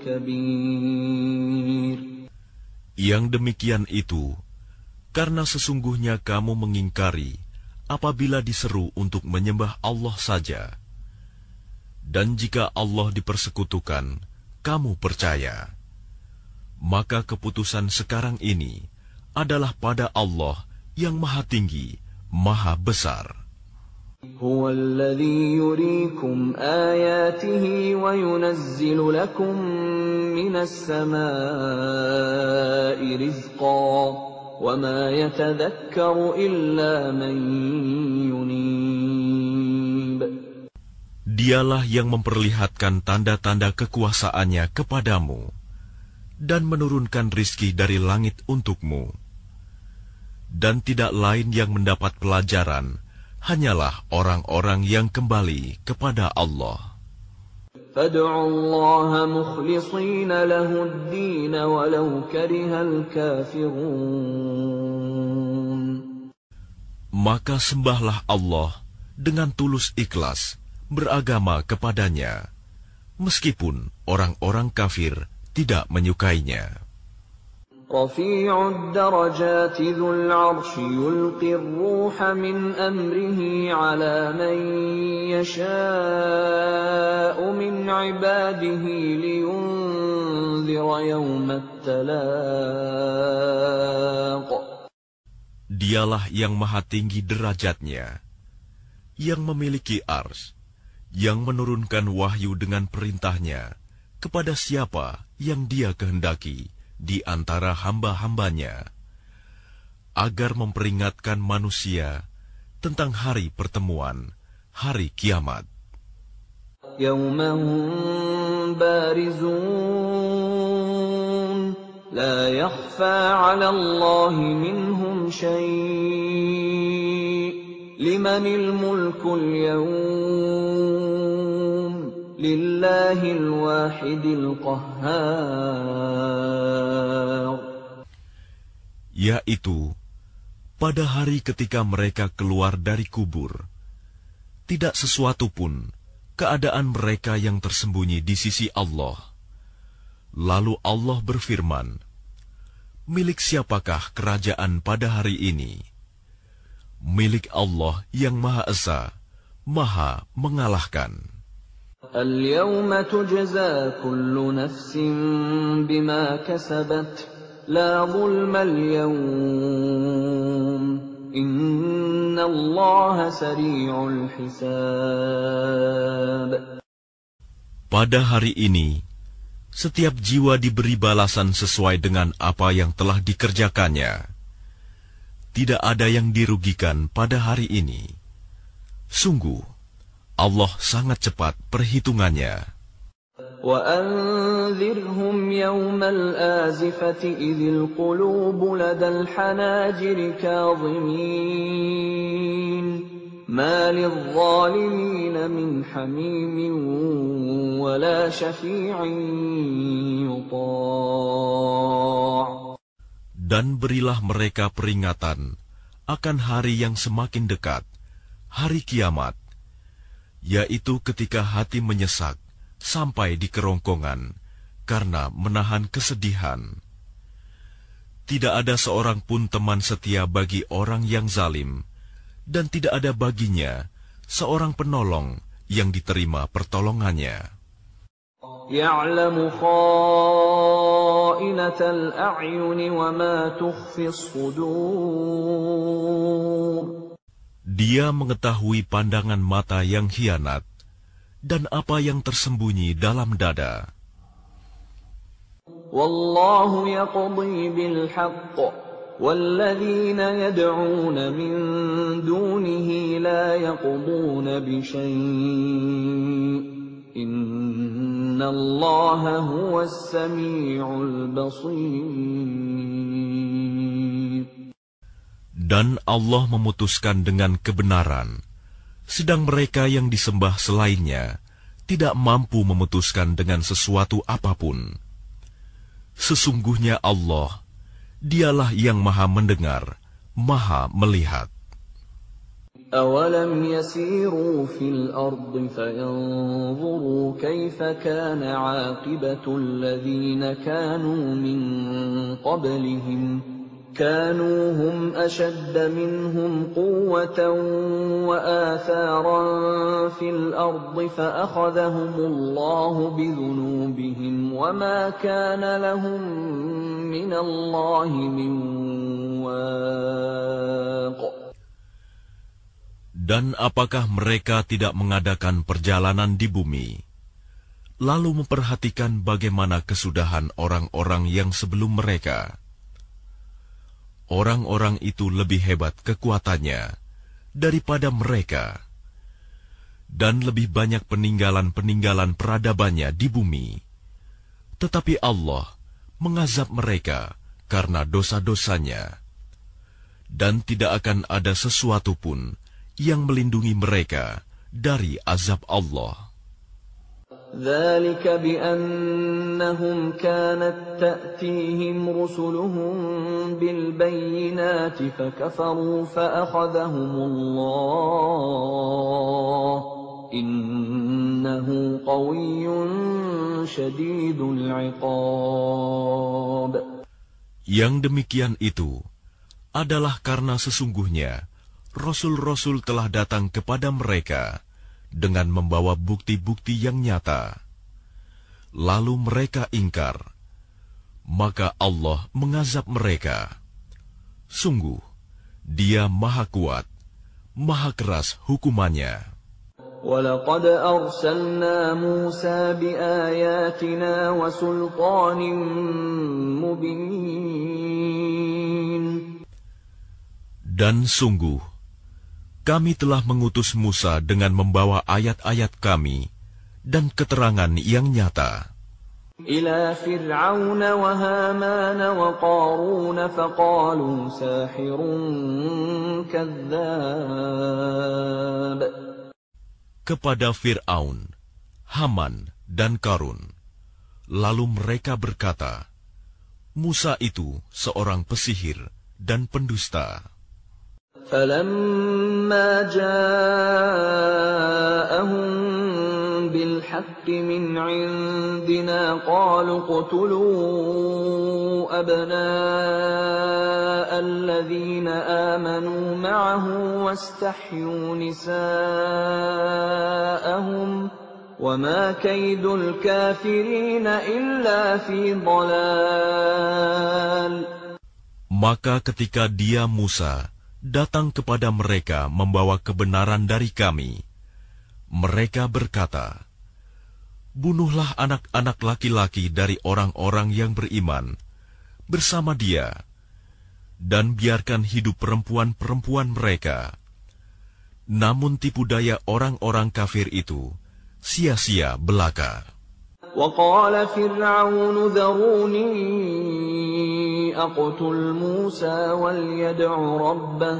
الكبير. Yang demikian itu, karena sesungguhnya kamu mengingkari apabila diseru untuk menyembah Allah saja. Dan jika Allah dipersekutukan, kamu percaya, maka keputusan sekarang ini adalah pada Allah yang Maha Tinggi, Maha Besar. هو الذي يريكم آياته وينزل لكم من السماء رزقا وما يتذكر إلا من ينيب. Dialah yang memperlihatkan tanda-tanda kekuasaannya kepadamu dan menurunkan rizki dari langit untukmu. Dan tidak lain yang mendapat pelajaran hanyalah orang-orang yang kembali kepada Allah. فَادْعُوا اللَّهَ مُخْلِصِينَ لَهُ الدِّينَ وَلَوْ كَرِهَ الْكَافِرُونَ. Maka sembahlah Allah dengan tulus ikhlas, beragama kepadanya, meskipun orang-orang kafir tidak menyukainya. رفيع الدرجات ذو العرش يلقي الروح من أمره على من يشاء من عباده لينذر يوم التلاق. Dialah yang maha tinggi derajatnya, yang memiliki ars, yang menurunkan wahyu dengan perintahnya kepada siapa yang dia kehendaki di antara hamba-hambanya, agar memperingatkan manusia tentang hari pertemuan, hari kiamat. Yawma hum barizun la yakhfa 'ala Allahi minhum syai' limanil mulkul yawm lillahil wahidil qahhar. Yaitu pada hari ketika mereka keluar dari kubur, tidak sesuatu pun keadaan mereka yang tersembunyi di sisi Allah. Lalu Allah berfirman, milik siapakah kerajaan pada hari ini? Milik Allah yang Maha Esa, Maha Mengalahkan. Al-yawma tujza kullu nafsin bima kasabat, la zulma al-yawm, inna Allah sari'ul hisab. Pada hari ini, setiap jiwa diberi balasan sesuai dengan apa yang telah dikerjakannya. Tidak ada yang dirugikan pada hari ini. Sungguh, Allah sangat cepat perhitungannya. وَأَنذِرْهُمْ يَوْمَ الْآزِفَةِ إِذِ الْقُلُوبُ لَدَى الْحَنَاجِرِ كَاظِمِينَ مَا لِلظَّالِمِينَ مِنْ حَمِيمٍ وَلَا شَفِيعٍ يُطَاعُ. Dan berilah mereka peringatan akan hari yang semakin dekat, hari kiamat, yaitu ketika hati menyesak sampai di kerongkongan karena menahan kesedihan. Tidak ada seorang pun teman setia bagi orang yang zalim, dan tidak ada baginya seorang penolong yang diterima pertolongannya. يَعْلَمُ خَائِنَةَ الْأَعْيُنِ وَمَا تُخْفِي الصُّدُورُ. Dia mengetahui pandangan mata yang khianat dan apa yang tersembunyi dalam dada. Wallahu yaqdi bil haqq walladzina yad'un min dunihi la yaqduna bi syai'. Innallaha huwas sami'ul basir. Dan Allah memutuskan dengan kebenaran, sedang mereka yang disembah selainnya tidak mampu memutuskan dengan sesuatu apapun. Sesungguhnya Allah, Dialah yang Maha Mendengar, Maha Melihat. أَوَلَمْ يَسِيرُوا فِي الْأَرْضِ فَيَنظُرُوا كَيْفَ كَانَ عَاقِبَةُ الَّذِينَ كَانُوا مِنْ قَبْلِهِمْ كَانُوا هُمْ أَشَدَّ مِنْهُمْ قُوَّةً وَآثَارًا فِي الْأَرْضِ فَأَخَذَهُمُ اللَّهُ بِذُنُوبِهِمْ وَمَا كَانَ لَهُمْ مِنَ اللَّهِ مِنْ وَاقٍ. Dan apakah mereka tidak mengadakan perjalanan di bumi, lalu memperhatikan bagaimana kesudahan orang-orang yang sebelum mereka? Orang-orang itu lebih hebat kekuatannya daripada mereka, dan lebih banyak peninggalan-peninggalan peradabannya di bumi. Tetapi Allah mengazab mereka karena dosa-dosanya, dan tidak akan ada sesuatu pun yang melindungi mereka dari azab Allah. ذَلِكَ بِأَنَّهُمْ كَانَتْ تَأْتِيهِمْ رُسُلُهُم بِالْبَيِّنَاتِ فَكَفَرُوا فَأَخَذَهُمُ اللَّهُ إِنَّهُ قَوِيٌّ شَدِيدُ الْعِقَابِ. Yang demikian itu adalah karena sesungguhnya Rasul-Rasul telah datang kepada mereka dengan membawa bukti-bukti yang nyata. Lalu mereka ingkar, maka Allah mengazab mereka. Sungguh, Dia Maha Kuat, Maha Keras hukumannya. وَلَقَدْ أَرْسَلْنَا مُوسَى بِآيَاتِنَا وَسُلْطَانٍ مُبِينٍ. Dan sungguh, kami telah mengutus Musa dengan membawa ayat-ayat kami dan keterangan yang nyata. إِلَى فِرْعَوْنَ وَهَامَانَ وَقَارُونَ فَقَالُوا سَاحِرٌ كَذَّابٌ. Kepada Fir'aun, Haman, dan Qarun. Lalu mereka berkata, Musa itu seorang pesihir dan pendusta. فَلَمَّا جَاءَهُم بِالْحَقِّ مِنْ عِندِنَا قَالُوا اقْتُلُوا أَبْنَاءَ الَّذِينَ آمَنُوا مَعَهُ وَاسْتَحْيُوا نِسَاءَهُمْ وَمَا كَيْدُ الْكَافِرِينَ إِلَّا فِي ضَلَالٍ. Maka ketika dia Musa datang kepada mereka membawa kebenaran dari kami, mereka berkata, bunuhlah anak-anak laki-laki dari orang-orang yang beriman bersama dia, dan biarkan hidup perempuan-perempuan mereka. Namun tipu daya orang-orang kafir itu sia-sia belaka. وَقَالَ فِرْعَوْنُ ذَرُونِي أَقْتُلْ مُوسَى وَلْيَدْعُ رَبَّهُ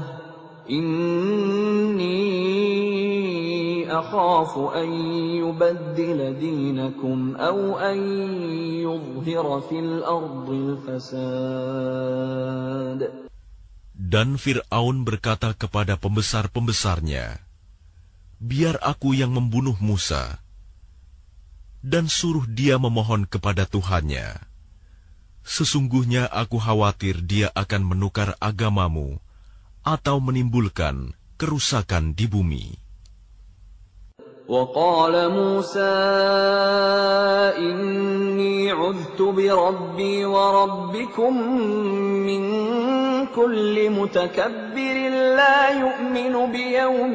إِنِّي أَخَافُ أَن يُبَدِّلَ دِينَكُمْ أَوْ أَن يُظْهِرَ فِي الْأَرْضِ الْفَسَادَ. Dan Fir'aun berkata kepada pembesar-pembesarnya, biar aku yang membunuh Musa, dan suruh dia memohon kepada Tuhannya. Sesungguhnya aku khawatir dia akan menukar agamamu atau menimbulkan kerusakan di bumi. وَقَالَ مُوسَى إِنِّي عُذْتُ بِرَبِّي وَرَبِّكُمْ مِنْ كُلِّ مُتَكَبِّرٍ لَا يُؤْمِنُ بِيَوْمِ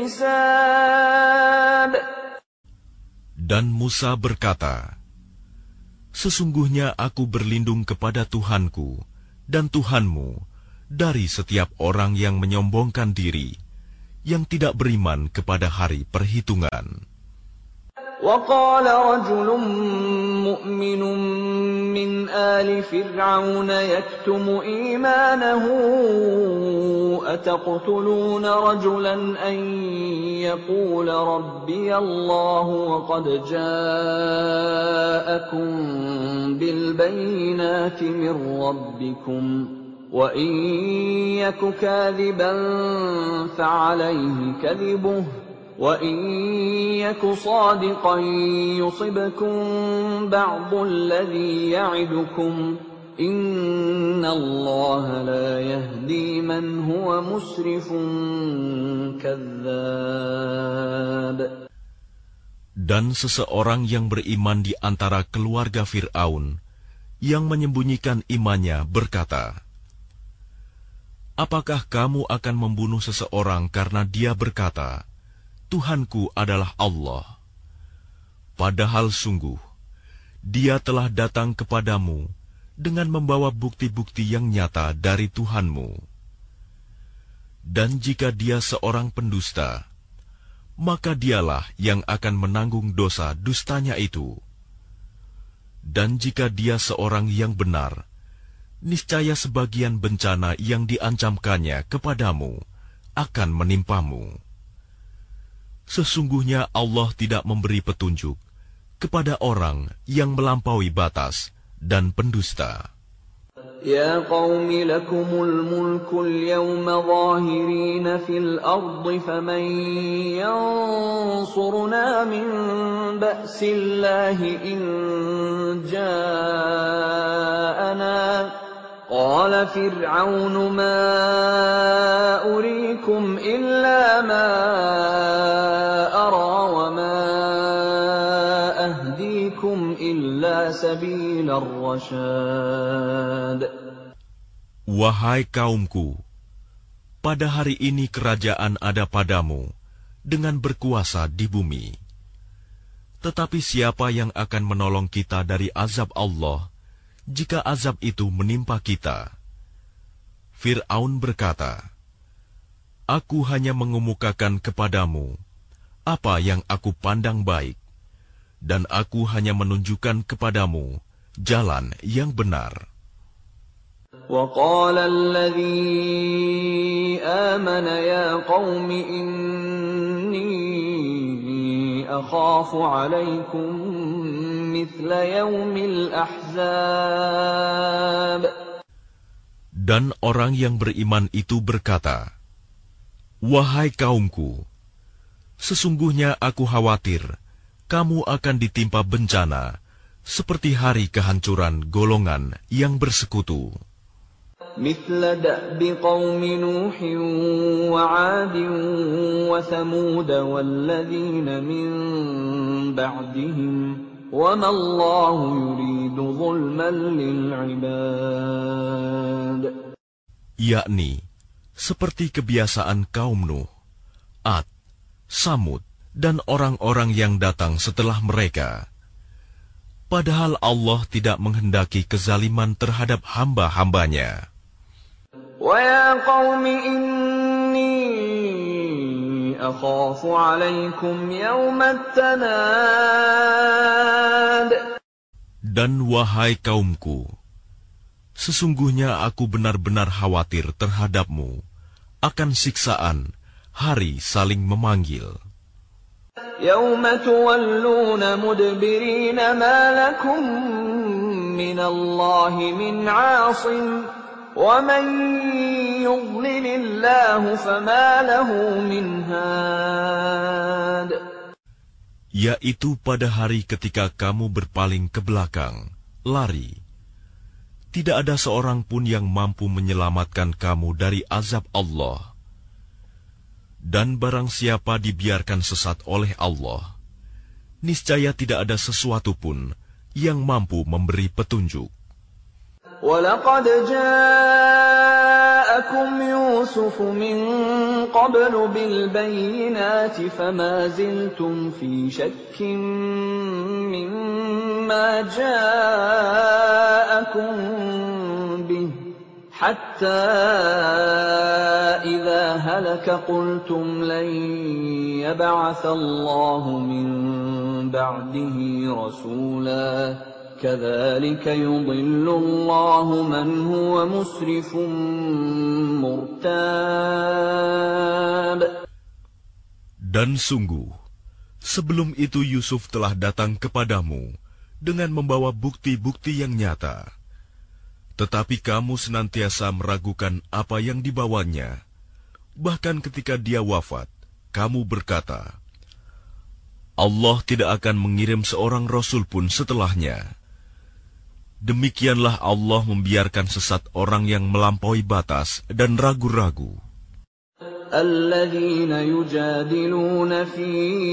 الْحِسَابِ. Dan Musa berkata, sesungguhnya aku berlindung kepada Tuhanku dan Tuhanmu dari setiap orang yang menyombongkan diri, yang tidak beriman kepada hari perhitungan. وَقَالَ رَجُلٌ مُؤْمِنٌ مِّنْ آلِ فِرْعَوْنَ يَكْتُمُ إِيمَانَهُ أَتَقْتُلُونَ رَجُلًا أَن يَقُولَ رَبِّيَ اللَّهُ وَقَدْ جَاءَكُم بِالْبَيِّنَاتِ مِن رَّبِّكُمْ وَإِن يَكُ كَاذِبًا فَعَلَيْهِ كَذِبُهُ وَإِن يَكُ صَادِقًا يُصِبْكُم بَعْضُ الَّذِي يَعِدُكُمْ إِنَّ اللَّهَ لَا يَهْدِي مَنْ هُوَ مُسْرِفٌ كَذَّابٌ. Dan seseorang yang beriman di antara keluarga Fir'aun yang menyembunyikan imannya berkata, apakah kamu akan membunuh seseorang karena dia berkata, Tuhanku adalah Allah? Padahal sungguh, dia telah datang kepadamu dengan membawa bukti-bukti yang nyata dari Tuhanmu. Dan jika dia seorang pendusta, maka dialah yang akan menanggung dosa dustanya itu. Dan jika dia seorang yang benar, niscaya sebagian bencana yang diancamkannya kepadamu akan menimpamu. Sesungguhnya Allah tidak memberi petunjuk kepada orang yang melampaui batas dan pendusta. Ya qaumi lakumul mulkul yawma zahirina fil ardi faman yansuruna min ba'sillahi in ja'ana. وقال فرعون ما أريكم إلا ما أرى وما أهديكم إلا سبيل الرشاد. Wahai kaumku, pada hari ini kerajaan ada padamu dengan berkuasa di bumi. Tetapi siapa yang akan menolong kita dari azab Allah jika azab itu menimpa kita? Fir'aun berkata, Aku hanya mengemukakan kepadamu apa yang aku pandang baik, dan aku hanya menunjukkan kepadamu jalan yang benar. وقال الذي آمن يا قوم إني أخاف عليكم مثل يوم الأحزاب. Dan orang yang beriman itu berkata, Wahai kaumku, sesungguhnya aku khawatir kamu akan ditimpa bencana seperti hari kehancuran golongan yang bersekutu. مثل دأب قوم نوح وعاد وثمود والذين من بعدهم وما الله يريد ظلما للعباد. Yakni seperti kebiasaan kaum Nuh, Ad, Samud, dan orang-orang yang datang setelah mereka. Padahal Allah tidak menghendaki kezaliman terhadap hamba-hambanya. وَيَا قَوْمِ إِنِّي أَخَافُ عَلَيْكُمْ يَوْمَ التَّنَادِ. Dan wahai kaumku, sesungguhnya aku benar-benar khawatir terhadapmu akan siksaan hari saling memanggil. يَوْمَ تُوَلُّونَ مُدْبِرِينَ مَا لَكُمْ مِنَ اللَّهِ مِنْ عَاصِمٍ وَمَنْ يُضْلِلِ اللَّهُ فَمَا لَهُ مِنْ هَادٍ. Yaitu pada hari ketika kamu berpaling ke belakang, lari. Tidak ada seorang pun yang mampu menyelamatkan kamu dari azab Allah. Dan barang siapa dibiarkan sesat oleh Allah, niscaya tidak ada sesuatu pun yang mampu memberi petunjuk. وَلَقَدْ جَاءَكُمْ يُوسُفُ مِنْ قَبْلُ بِالْبَيِّنَاتِ فَمَا زِلْتُمْ فِي شَكٍّ مِّمَّا جَاءَكُمْ بِهِ حَتَّى إِذَا هَلَكَ قُلْتُمْ لَنْ يَبْعَثَ اللَّهُ مِنْ بَعْدِهِ رَسُولًا كَذَلِكَ يُضِلُّ اللَّهُ مَنْ هُوَ مُسْرِفٌ مُرْتَابٌ. Dan sungguh, sebelum itu Yusuf telah datang kepadamu dengan membawa bukti-bukti yang nyata. Tetapi kamu senantiasa meragukan apa yang dibawanya. Bahkan ketika dia wafat, kamu berkata, Allah tidak akan mengirim seorang Rasul pun setelahnya. Demikianlah Allah membiarkan sesat orang yang melampaui batas dan ragu-ragu. الذين يجادلون في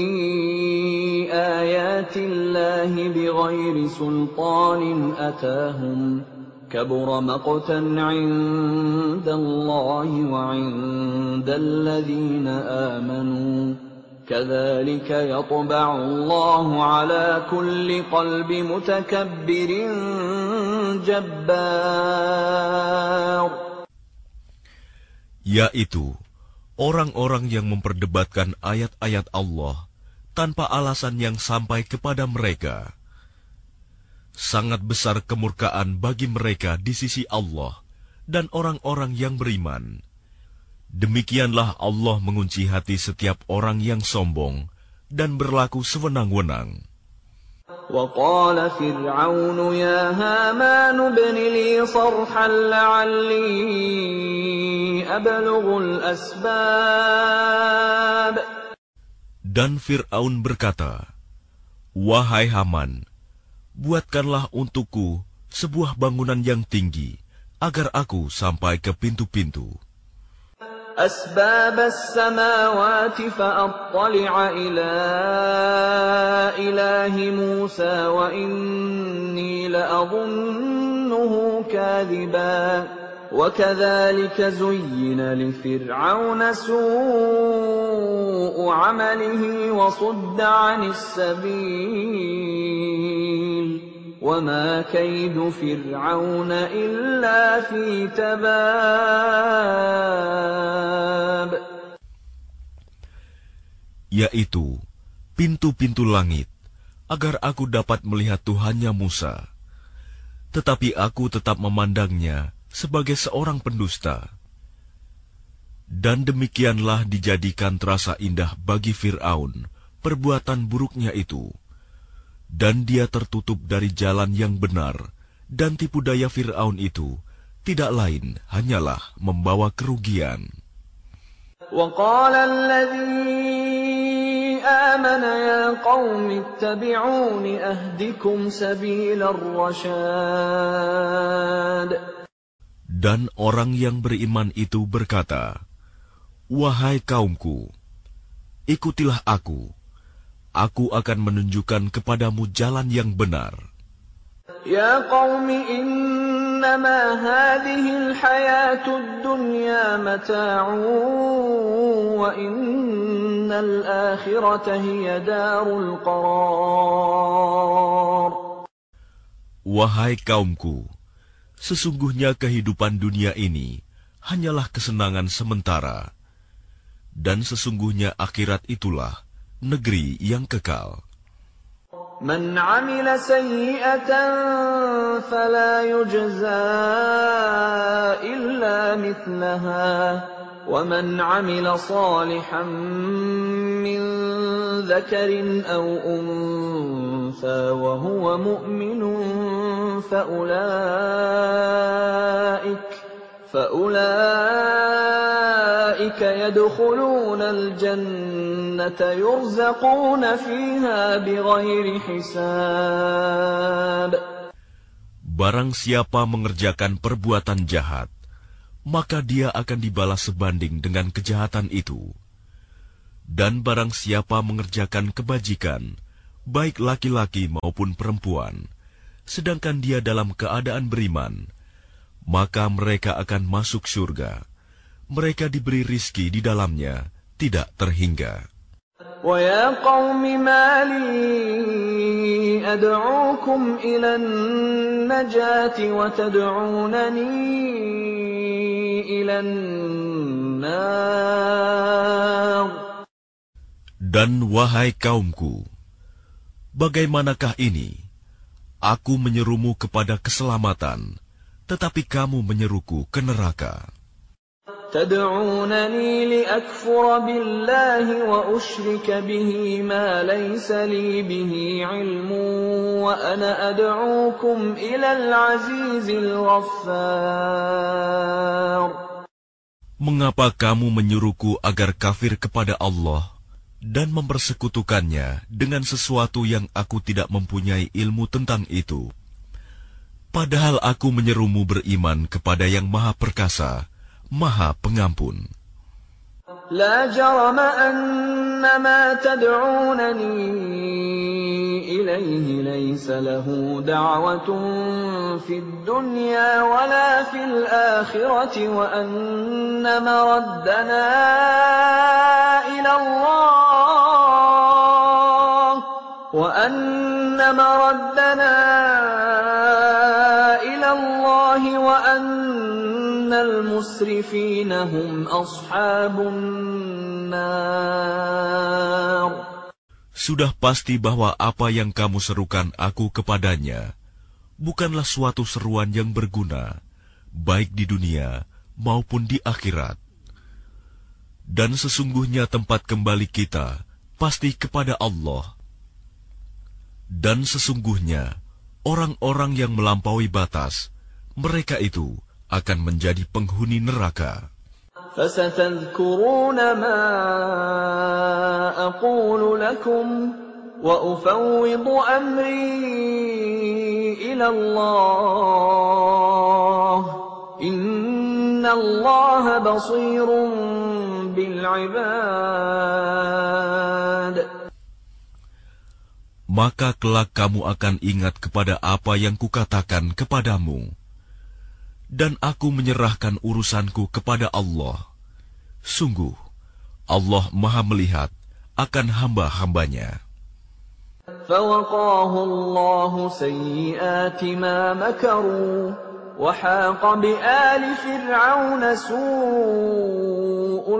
آيات الله بغير سلطان أتاهم كبر مقتا عند الله وعند الذين آمنوا كذلك يطبع الله على كل قلب متكبر جبار. Yaitu orang-orang yang memperdebatkan ayat-ayat Allah tanpa alasan yang sampai kepada mereka. Sangat besar kemurkaan bagi mereka di sisi Allah dan orang-orang yang beriman. Demikianlah Allah mengunci hati setiap orang yang sombong dan berlaku sewenang-wenang. وَقَالَ فِرْعَوْنُ يَا هَامَانُ ابْنِ لِي صَرْحًا لَعَلِّي أَبْلُغُ الْأَسْبَابَ. Dan Fir'aun berkata, Wahai Haman, buatkanlah untukku sebuah bangunan yang tinggi, agar aku sampai ke pintu-pintu. أسباب السماوات فأطلع إلى إله موسى وإني لأظنه كاذبا وكذلك زين لفرعون سوء عمله وصد عن السبيل وما كيد فرعون إلا في تباب. Yaitu pintu-pintu langit, agar aku dapat melihat Tuhannya Musa. Tetapi aku tetap memandangnya sebagai seorang pendusta. Dan demikianlah dijadikan terasa indah bagi Fir'aun perbuatan buruknya itu. Dan dia tertutup dari jalan yang benar, dan tipu daya Fir'aun itu tidak lain hanyalah membawa kerugian. وقال الذي آمن يا قوم اتبعون أهدكم سبيل الرشاد. Dan orang yang beriman itu berkata, "Wahai kaumku, ikutilah aku. Aku akan menunjukkan kepadamu jalan yang benar." Ya qaumi innama hadhihi al-hayatud dunya mata'un wa innal akhirata hiya darul qarar. Wahai kaumku, sesungguhnya kehidupan dunia ini hanyalah kesenangan sementara, dan sesungguhnya akhirat itulah negeri yang kekal. Man 'amila sayyi'atan fala yujza illa mithlaha wa man 'amila salihan min dhakarin aw untha wa huwa mu'minun fa ulaika فَأُولَئِكَ يَدْخُلُونَ الْجَنَّةَ يُرْزَقُونَ فِيهَا بِغَيْرِ حِسَابٍ. Barang siapa mengerjakan perbuatan jahat, maka dia akan dibalas sebanding dengan kejahatan itu. Dan barang siapa mengerjakan kebajikan, baik laki-laki maupun perempuan, sedangkan dia dalam keadaan beriman, maka mereka akan masuk surga. Mereka diberi rizki di dalamnya, tidak terhingga. Wa ya qaumi ma li ad'ukum ila an-najati wa tad'unani ila an-nar. Dan wahai kaumku, bagaimanakah ini? Aku menyerumu kepada keselamatan, tetapi kamu menyeruku ke neraka. Tad'unani liakfura billahi wa usyrika bihi ma laysa li bihi ilmun wa ana ad'ukum ila al-'azizil ghaffar. Mengapa kamu menyuruhku agar kafir kepada Allah dan mempersekutukannya dengan sesuatu yang aku tidak mempunyai ilmu tentang itu? Padahal aku menyerumu beriman kepada yang Maha Perkasa, Maha Pengampun. La jarama anna ma tad'unani ilayhi laysa lahu da'watun fid dunya wala fil akhirati wa anna maraddana ila Allah wa anna maraddana Allah wa annal musrifina hum ashabun nar. Sudah pasti bahwa apa yang kamu serukan aku kepadanya bukanlah suatu seruan yang berguna, baik di dunia maupun di akhirat. Dan sesungguhnya tempat kembali kita pasti kepada Allah. Dan sesungguhnya orang-orang yang melampaui batas, mereka itu akan menjadi penghuni neraka. فَسَتَذْكُرُونَ مَا أَقُولُ لَكُمْ وَأُفَوِّضُ أَمْرِي إِلَى اللَّهِ إِنَّ اللَّهَ بَصِيرٌ بِالْعِبَادِ. Maka kelak kamu akan ingat kepada apa yang kukatakan kepadamu, dan aku menyerahkan urusanku kepada Allah. Sungguh, Allah Maha melihat akan hamba-hambanya. فَوَقَاهُ اللَّهُ سَيِّئَاتِ مَا مَكَرُوا وَحَاقَ بِآلِ فِرْعَوْنَ سُوءُ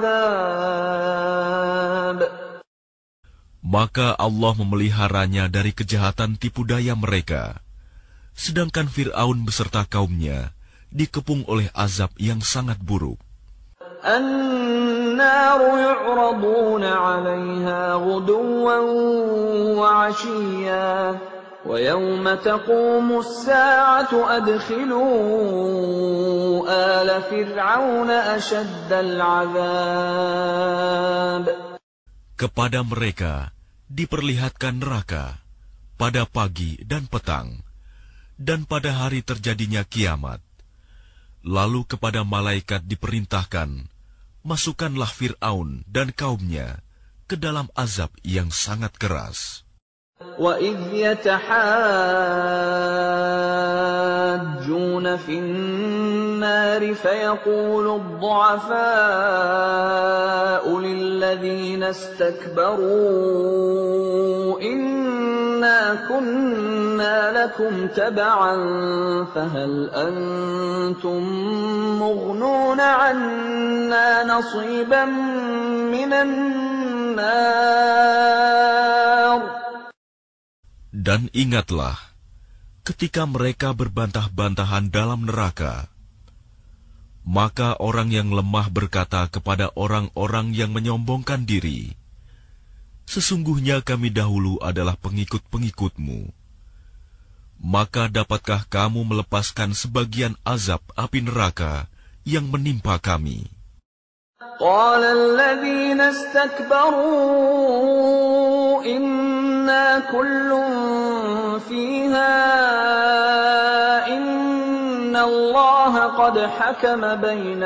الْعَذَابِ. Maka Allah memeliharanya dari kejahatan tipu daya mereka, sedangkan Fir'aun beserta kaumnya dikepung oleh azab yang sangat buruk. النَّارُ يُعْرَضُونَ عَلَيْهَا غُدُوًّا وَعَشِيًّا وَيَوْمَ تَقُومُ السَّاعَةُ أَدْخِلُوا آلَ فِرْعَوْنَ أَشَدَّ الْعَذَابِ. Kepada mereka diperlihatkan neraka pada pagi dan petang, dan pada hari terjadinya kiamat. Lalu kepada malaikat diperintahkan, masukkanlah Fir'aun dan kaumnya ke dalam azab yang sangat keras. وَإِذْ يَتَحَاجُّونَ فِي النَّارِ فَيَقُولُ الضُّعَفَاءُ لِلَّذِينَ اسْتَكْبَرُوا إِنَّا كُنَّا لَكُمْ تَبَعًا فَهَلْ أَنْتُمْ مُغْنُونَ عَنَّا نَصِيبًا مِنَ النَّارِ. Dan ingatlah, ketika mereka berbantah-bantahan dalam neraka, maka orang yang lemah berkata kepada orang-orang yang menyombongkan diri, sesungguhnya kami dahulu adalah pengikut-pengikutmu. Maka dapatkah kamu melepaskan sebagian azab api neraka yang menimpa kami? قال الذين استكبروا إنا كل فيها إن الله قد حكم بين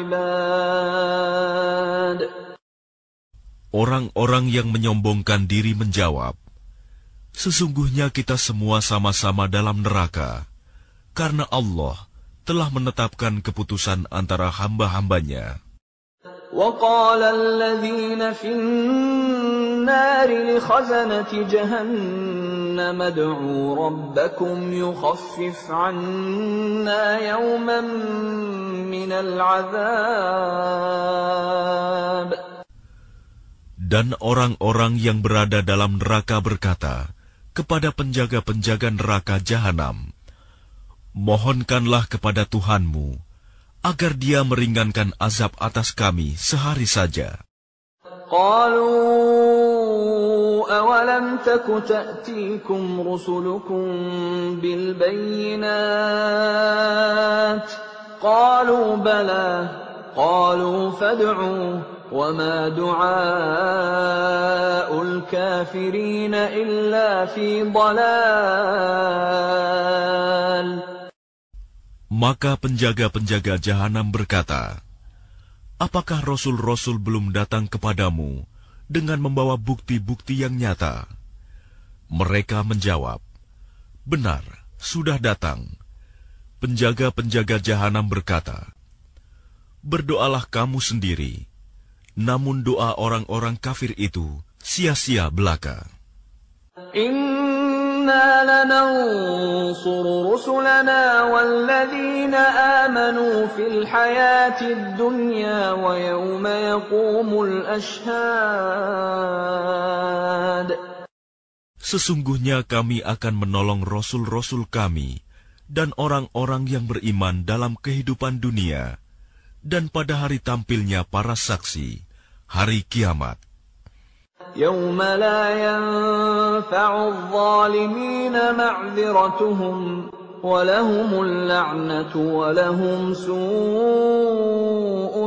العباد. Orang-orang yang menyombongkan diri menjawab, sesungguhnya kita semua sama-sama dalam neraka, karena Allah telah menetapkan keputusan antara hamba-hambanya. وقال الذين في النار لخزنة جهنم ادعوا ربكم يخفف عنا يوما من العذاب. Dan orang-orang yang berada dalam neraka berkata kepada penjaga-penjaga neraka jahanam, mohonkanlah kepada Tuhanmu agar dia meringankan azab atas kami sehari saja. قالوا أولم تك تأتيكم رسلكم بالبينات قالوا بلى قالوا فادعوا وما دعاء الكافرين إلا في ضلال. Maka penjaga-penjaga jahanam berkata, apakah rasul-rasul belum datang kepadamu dengan membawa bukti-bukti yang nyata? Mereka menjawab, benar, sudah datang. Penjaga-penjaga jahanam berkata, berdoalah kamu sendiri, namun doa orang-orang kafir itu sia-sia belaka. إِنَّا لَنَنصُرُ رُسُلَنَا وَالَّذِينَ آمَنُوا فِي الْحَيَاةِ الدُّنْيَا وَيَوْمَ يَقُومُ الْأَشْهَادُ. Sesungguhnya kami akan menolong rasul-rasul kami dan orang-orang yang beriman dalam kehidupan dunia, dan pada hari tampilnya para saksi, hari kiamat. يَوْمَ لَا يَنفَعُ الظَّالِمِينَ مَعْذِرَتُهُمْ وَلَهُمُ اللَّعْنَةُ وَلَهُمْ سُوءُ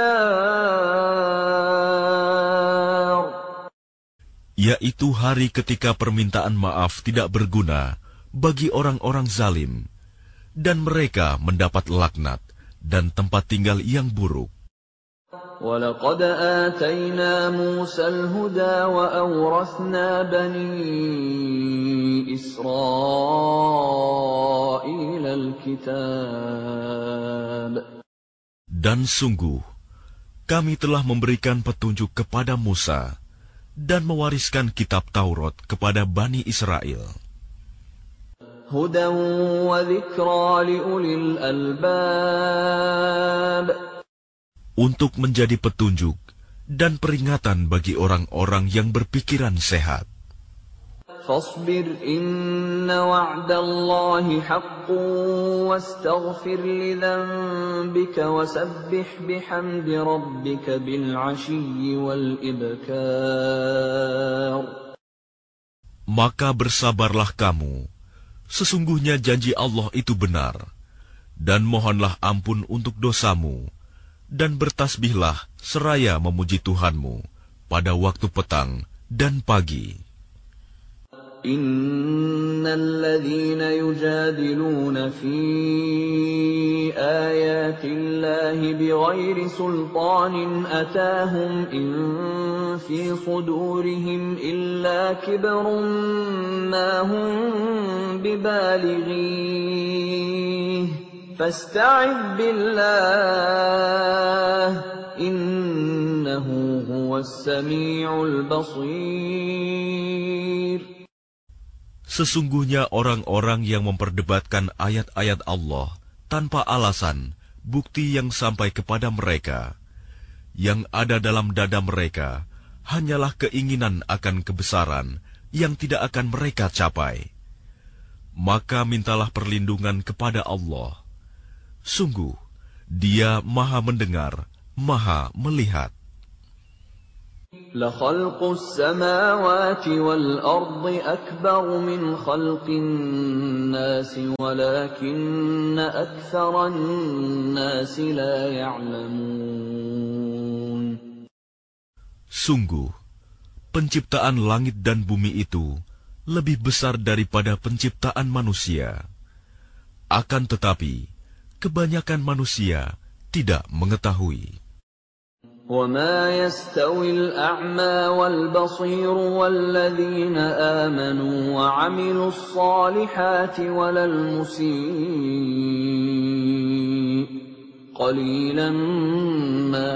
الدَّارِ. Yaitu hari ketika permintaan maaf tidak berguna bagi orang-orang zalim, dan mereka mendapat laknat dan tempat tinggal yang buruk. وَلَقَدْ آتَيْنَا مُوسَى الْهُدَى وَأَوْرَثْنَا بَنِي إِسْرَائِيلَ الْكِتَابَ. Dan sungguh, kami telah memberikan petunjuk kepada Musa dan mewariskan kitab Taurat kepada Bani Israel. هُدًى وَذِكْرَى لِأُولِي الْأَلْبَابِ. Untuk menjadi petunjuk dan peringatan bagi orang-orang yang berpikiran sehat. فاصبر إن وعد الله حق واستغفر لذنبك وسبح بحمد ربك بالعشي والإبكار. Maka bersabarlah kamu, sesungguhnya janji Allah itu benar, dan mohonlah ampun untuk dosamu, dan bertasbihlah seraya memuji Tuhanmu pada waktu petang dan pagi. Innal ladzina yujadiluna fi ayatillahi bighairi sultanin atahum in fi sudurihim illa kibrun ma hum bibalighi. فاستعذ بالله إنه هو السميع البصير. Sesungguhnya orang-orang yang memperdebatkan ayat-ayat Allah tanpa alasan, bukti yang sampai kepada mereka, yang ada dalam dada mereka hanyalah keinginan akan kebesaran yang tidak akan mereka capai. Maka mintalah perlindungan kepada Allah. Sungguh, Dia Maha Mendengar, Maha Melihat. لَخَلْقُ السَّمَاوَاتِ وَالْأَرْضِ أَكْبَرُ مِنْ خَلْقِ النَّاسِ وَلَكِنَّ أَكْثَرَ النَّاسِ لَا يَعْلَمُونَ. Sungguh, penciptaan langit dan bumi itu lebih besar daripada penciptaan manusia. Akan tetapi, kebanyakan manusia tidak mengetahui. وَمَا يَسْتَوِي الْأَعْمَى وَالْبَصِيرُ وَالَّذِينَ آمَنُوا وَعَمِلُوا الصَّالِحَاتِ وَلَا الْمُسِيءُ قَلِيلًا مَا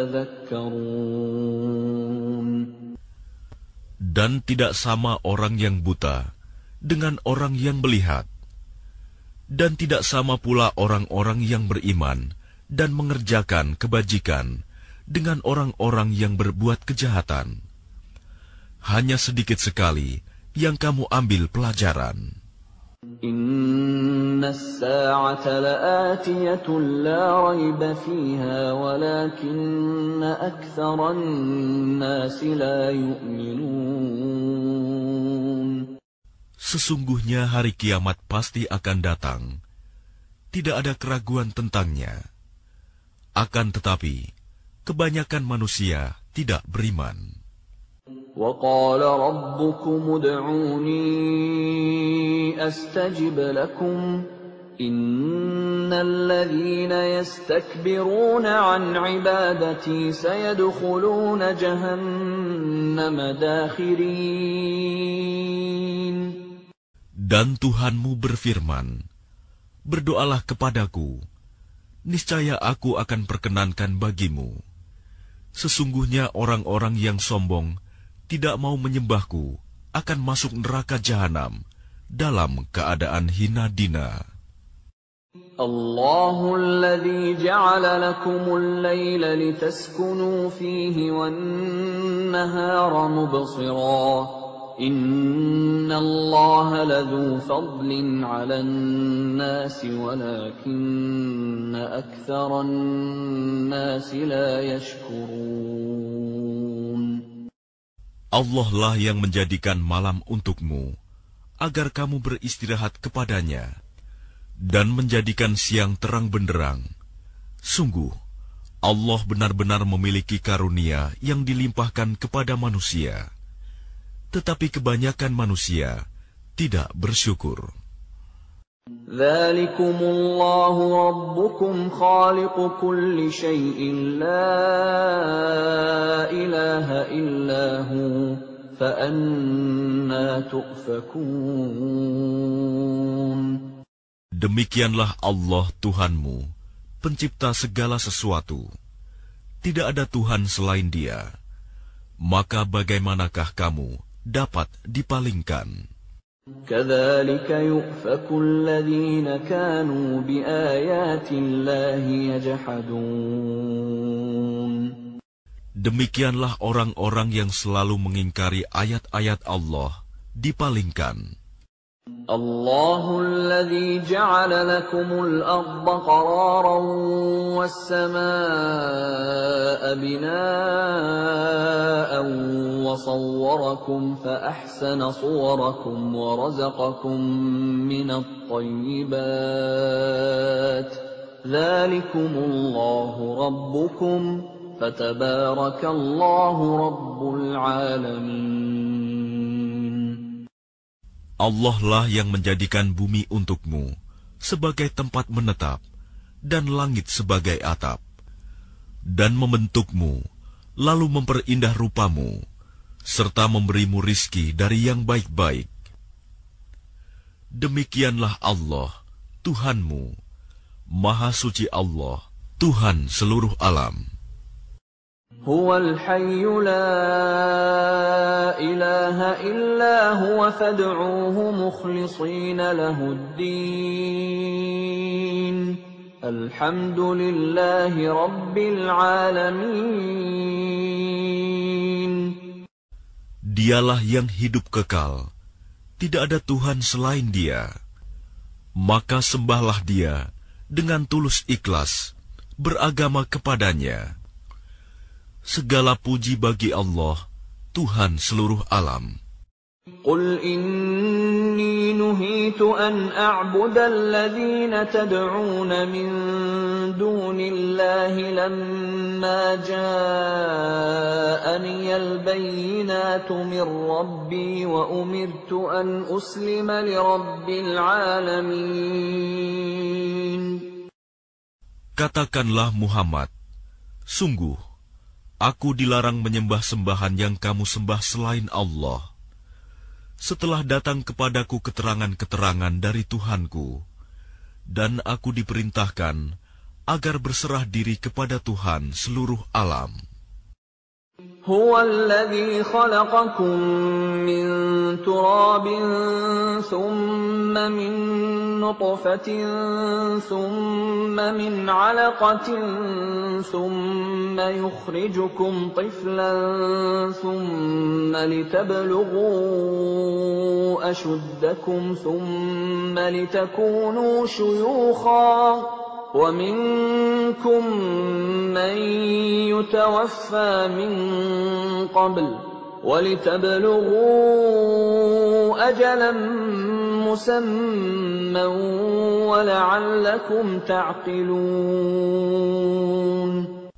تَتَذَكَّرُونَ. Dan tidak sama orang yang buta dengan orang yang melihat. Dan tidak sama pula orang-orang yang beriman dan mengerjakan kebajikan dengan orang-orang yang berbuat kejahatan. Hanya sedikit sekali yang kamu ambil pelajaran. Inna as-sa'ata la'atiyatun la rayba fiha walakinna aktsaran nasi la yu'minun. Sesungguhnya hari kiamat pasti akan datang. Tidak ada keraguan tentangnya. Akan tetapi, kebanyakan manusia tidak beriman. وَقَالَ رَبُّكُمُ ادْعُونِي أَسْتَجِبْ لَكُمْ إِنَّ الَّذِينَ يَسْتَكْبِرُونَ عَنْ عِبَادَتِي سَيَدْخُلُونَ جَهَنَّمَ دَاخِرِينَ. Dan Tuhanmu berfirman, berdoalah kepadaku, niscaya aku akan perkenankan bagimu. Sesungguhnya orang-orang yang sombong tidak mau menyembahku akan masuk neraka jahanam dalam keadaan hina dina. Allahul ladzi ja'ala lakumul laila litaskunu fihi wan nahara mubsira. Inna Allah ladzu fadlin 'alan nasi walakinna aktsaran nasi la yashkurun. Allah lah yang menjadikan malam untukmu agar kamu beristirahat kepadanya dan menjadikan siang terang benderang. Sungguh, Allah benar-benar memiliki karunia yang dilimpahkan kepada manusia. Tetapi kebanyakan manusia tidak bersyukur. ذَلِكُمُ اللَّهُ رَبُّكُمْ خَالِقُ كُلِّ شَيْءٍ لَا إِلَٰهَ إِلَّا هُوَ فَأَنَّىٰ تُؤْفَكُونَ. Demikianlah Allah Tuhanmu, pencipta segala sesuatu. Tidak ada Tuhan selain Dia. Maka bagaimanakah kamu dapat dipalingkan? كَذَلِكَ يُؤْفَكُ الَّذِينَ كَانُوا بِآيَاتِ اللَّهِ يَجْحَدُونَ. Demikianlah orang-orang yang selalu mengingkari ayat-ayat Allah dipalingkan. الله الذي جعل لكم الأرض قرارا والسماء بناء وصوركم فأحسن صوركم ورزقكم من الطيبات ذلكم الله ربكم فتبارك الله رب العالمين. Allah lah yang menjadikan bumi untukmu sebagai tempat menetap dan langit sebagai atap, dan membentukmu, lalu memperindah rupamu, serta memberimu rizki dari yang baik-baik. Demikianlah Allah, Tuhanmu, Maha Suci Allah, Tuhan seluruh alam. هو الحي لا إله إلا هو فادعوه مخلصين له الدين الحمد لله رب العالمين. Dialah yang hidup kekal, tidak ada Tuhan selain Dia. Maka sembahlah Dia dengan tulus ikhlas, beragama kepadanya. Segala puji bagi Allah, Tuhan seluruh alam. قل إني نهيت أن أعبد الذين تدعون من دون الله لما جاءني البينات من ربي وأمرت أن أسلم لرب العالمين. Katakanlah Muhammad, sungguh, aku dilarang menyembah sembahan yang kamu sembah selain Allah. Setelah datang kepadaku keterangan-keterangan dari Tuhanku, dan aku diperintahkan agar berserah diri kepada Tuhan seluruh alam. هو الذي خلقكم من تراب ثم من نطفة ثم من علقة ثم يخرجكم طفلا ثم لتبلغوا أشدكم ثم لتكونوا شيوخا ومنكم من يتوفى من قبل ولتبلغوا أجلا مسمى ولعلكم تعقلون.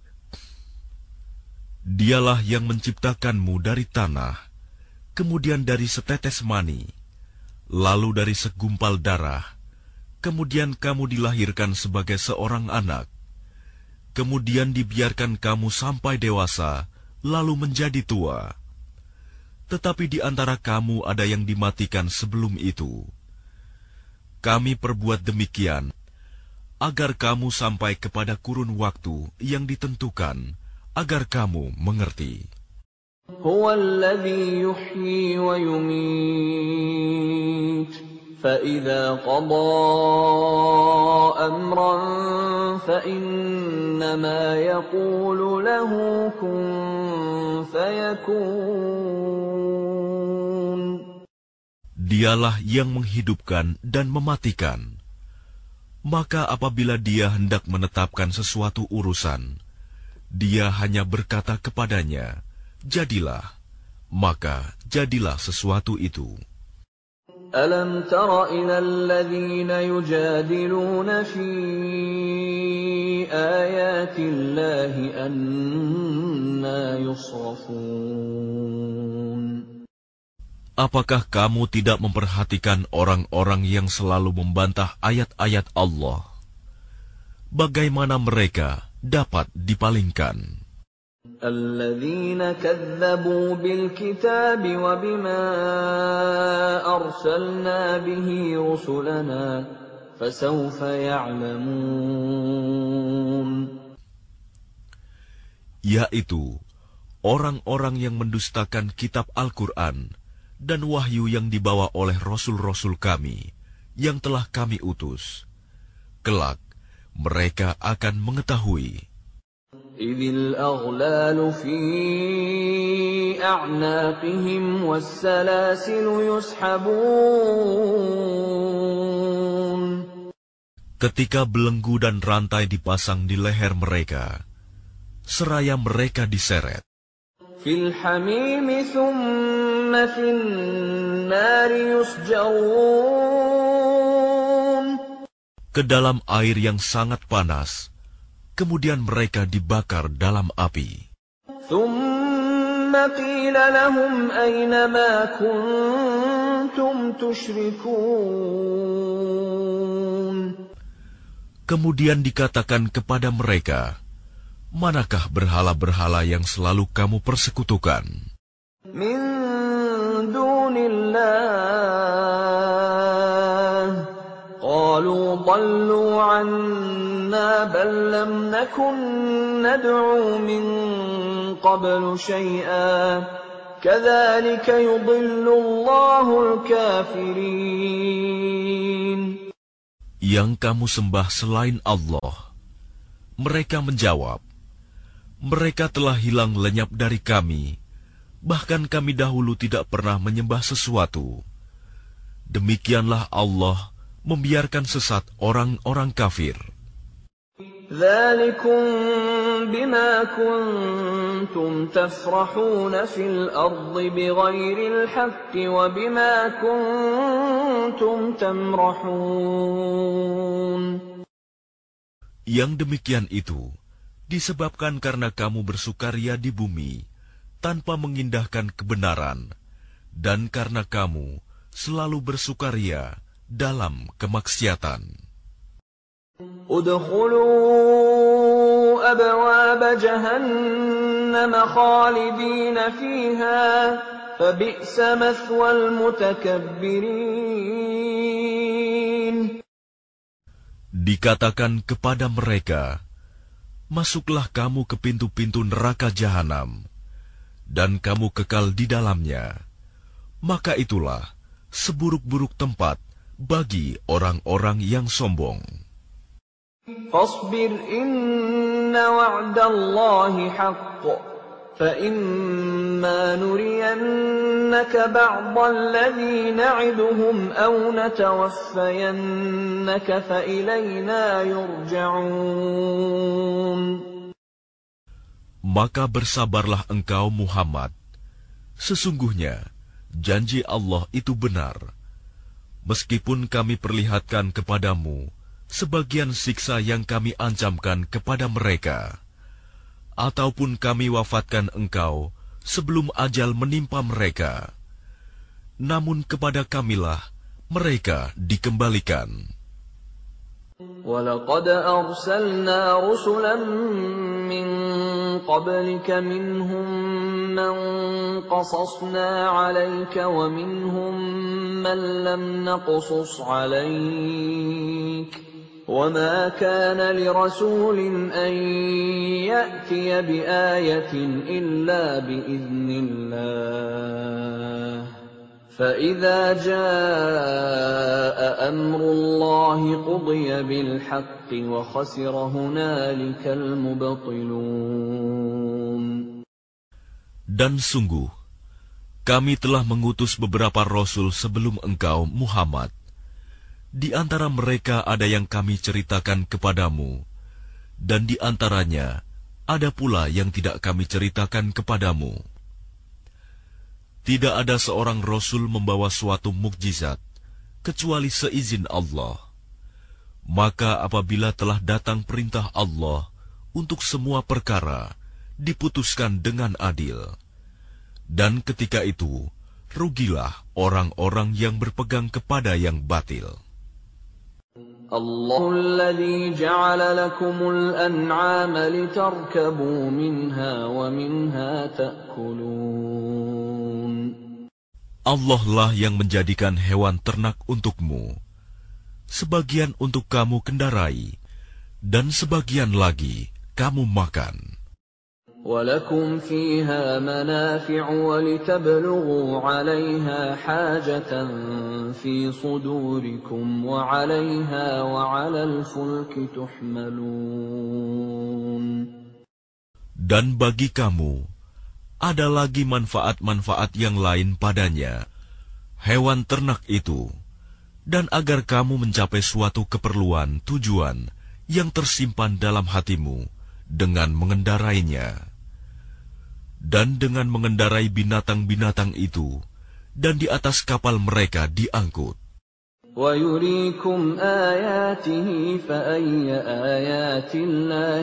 Dialah yang menciptakanmu dari tanah, kemudian dari setetes mani, lalu dari segumpal darah, kemudian kamu dilahirkan sebagai seorang anak, kemudian dibiarkan kamu sampai dewasa, lalu menjadi tua. Tetapi di antara kamu ada yang dimatikan sebelum itu. Kami perbuat demikian, agar kamu sampai kepada kurun waktu yang ditentukan, agar kamu mengerti. هو الذي يحيي ويميت فإذا قضى أمرا فإنما يقول له كن فيكون. Dialah yang menghidupkan dan mematikan. Maka apabila Dia hendak menetapkan sesuatu urusan, Dia hanya berkata kepadanya, jadilah, maka jadilah sesuatu itu. أَلَمْ تَرَ إِلَى الَّذِينَ يُجَادِلُونَ فِي آيَاتِ اللَّهِ أَنَّىٰ يُصْرَفُونَ. Apakah kamu tidak memperhatikan orang-orang yang selalu membantah ayat-ayat Allah? Bagaimana mereka dapat dipalingkan? الذين كذبوا بالكتاب وبما أرسلنا به رسلنا فسوف يعلمون. Yaitu orang-orang yang mendustakan kitab Al-Quran dan wahyu yang dibawa oleh rasul-rasul kami yang telah kami utus. Kelak mereka akan mengetahui. إذ الأغلال في أعناقهم والسلاسل يسحبون. Ketika belenggu dan rantai dipasang di leher mereka, seraya mereka diseret. في الحميم ثم في النار يسجرون. Ke dalam air yang sangat panas, kemudian mereka dibakar dalam api. ثم قيل لهم أين ما كنتم تشركون. Kemudian dikatakan kepada mereka, manakah berhala-berhala yang selalu kamu persekutukan? من دون الله قالوا ضلوا عنا بل لم نكن ندعو من قبل شيئا كذلك يضل الله الكافرين. Yang kamu sembah selain Allah. Mereka menjawab, mereka telah hilang lenyap dari kami, bahkan kami dahulu tidak pernah menyembah sesuatu. Demikianlah Allah membiarkan sesat orang-orang kafir. ذلكم بما كنتم تفرحون في الأرض بغير الحق وبما كنتم تمرحون. Yang demikian itu disebabkan karena kamu bersukaria di bumi tanpa mengindahkan kebenaran, dan karena kamu selalu bersukaria dalam kemaksiatan. ادخلوا أبواب جهنم خالدين فيها فبئس مثوى المتكبرين. Dikatakan kepada mereka, masuklah kamu ke pintu-pintu neraka jahanam, dan kamu kekal di dalamnya. Maka itulah seburuk-buruk tempat bagi orang-orang yang sombong. فاصبر إن وعد الله حق فإما نرينك بعض الذي نعدهم أو نتوفينك فإلينا يرجعون. Maka bersabarlah engkau Muhammad. Sesungguhnya janji Allah itu benar. Meskipun kami perlihatkan kepadamu sebagian siksa yang kami ancamkan kepada mereka, ataupun kami wafatkan engkau sebelum ajal menimpa mereka, namun kepada kamilah mereka dikembalikan. وَلَقَدْ أَرْسَلْنَا رُسُلًا مِّن قَبْلِكَ مِنْهُم مَّن قَصَصْنَا عَلَيْكَ وَمِنْهُم مَّن لَّمْ نَقْصُصْ عَلَيْكَ وَمَا كَانَ لِرَسُولٍ أَن يَأْتِيَ بِآيَةٍ إِلَّا بِإِذْنِ اللَّهِ فَإِذَا جَاءَ أَمْرُ اللَّهِ قُضِيَ بِالْحَقِّ وَخَسِرَ هُنَالِكَ الْمُبْطِلُونَ. Dan sungguh, kami telah mengutus beberapa rasul sebelum engkau, Muhammad. Di antara mereka ada yang kami ceritakan kepadamu, dan di antaranya ada pula yang tidak kami ceritakan kepadamu. Tidak ada seorang rasul membawa suatu mukjizat, kecuali seizin Allah. Maka apabila telah datang perintah Allah untuk semua perkara, diputuskan dengan adil. Dan ketika itu, rugilah orang-orang yang berpegang kepada yang batil. Allahul ladzi ja'ala lakumul an'ama litarkabu minha wa minha ta'kulun. Allah lah yang menjadikan hewan ternak untukmu, sebagian untuk kamu kendarai, dan sebagian lagi kamu makan. وَلَكُمْ فِيهَا مَنَافِعُ وَلِتَبْلُغُوا عَلَيْهَا حَاجَةً فِي صُدُورِكُمْ وَعَلَيْهَا وَعَلَى الْفُلْكِ تُحْمَلُونَ. Dan bagi kamu ada lagi manfaat-manfaat yang lain padanya, hewan ternak itu, dan agar kamu mencapai suatu keperluan tujuan yang tersimpan dalam hatimu dengan mengendarainya. Dan dengan mengendarai binatang-binatang itu, dan di atas kapal mereka diangkut. وَيُرِيكُمْ آيَاتِهِ فَأَيَّ آيَاتِ اللَّهِ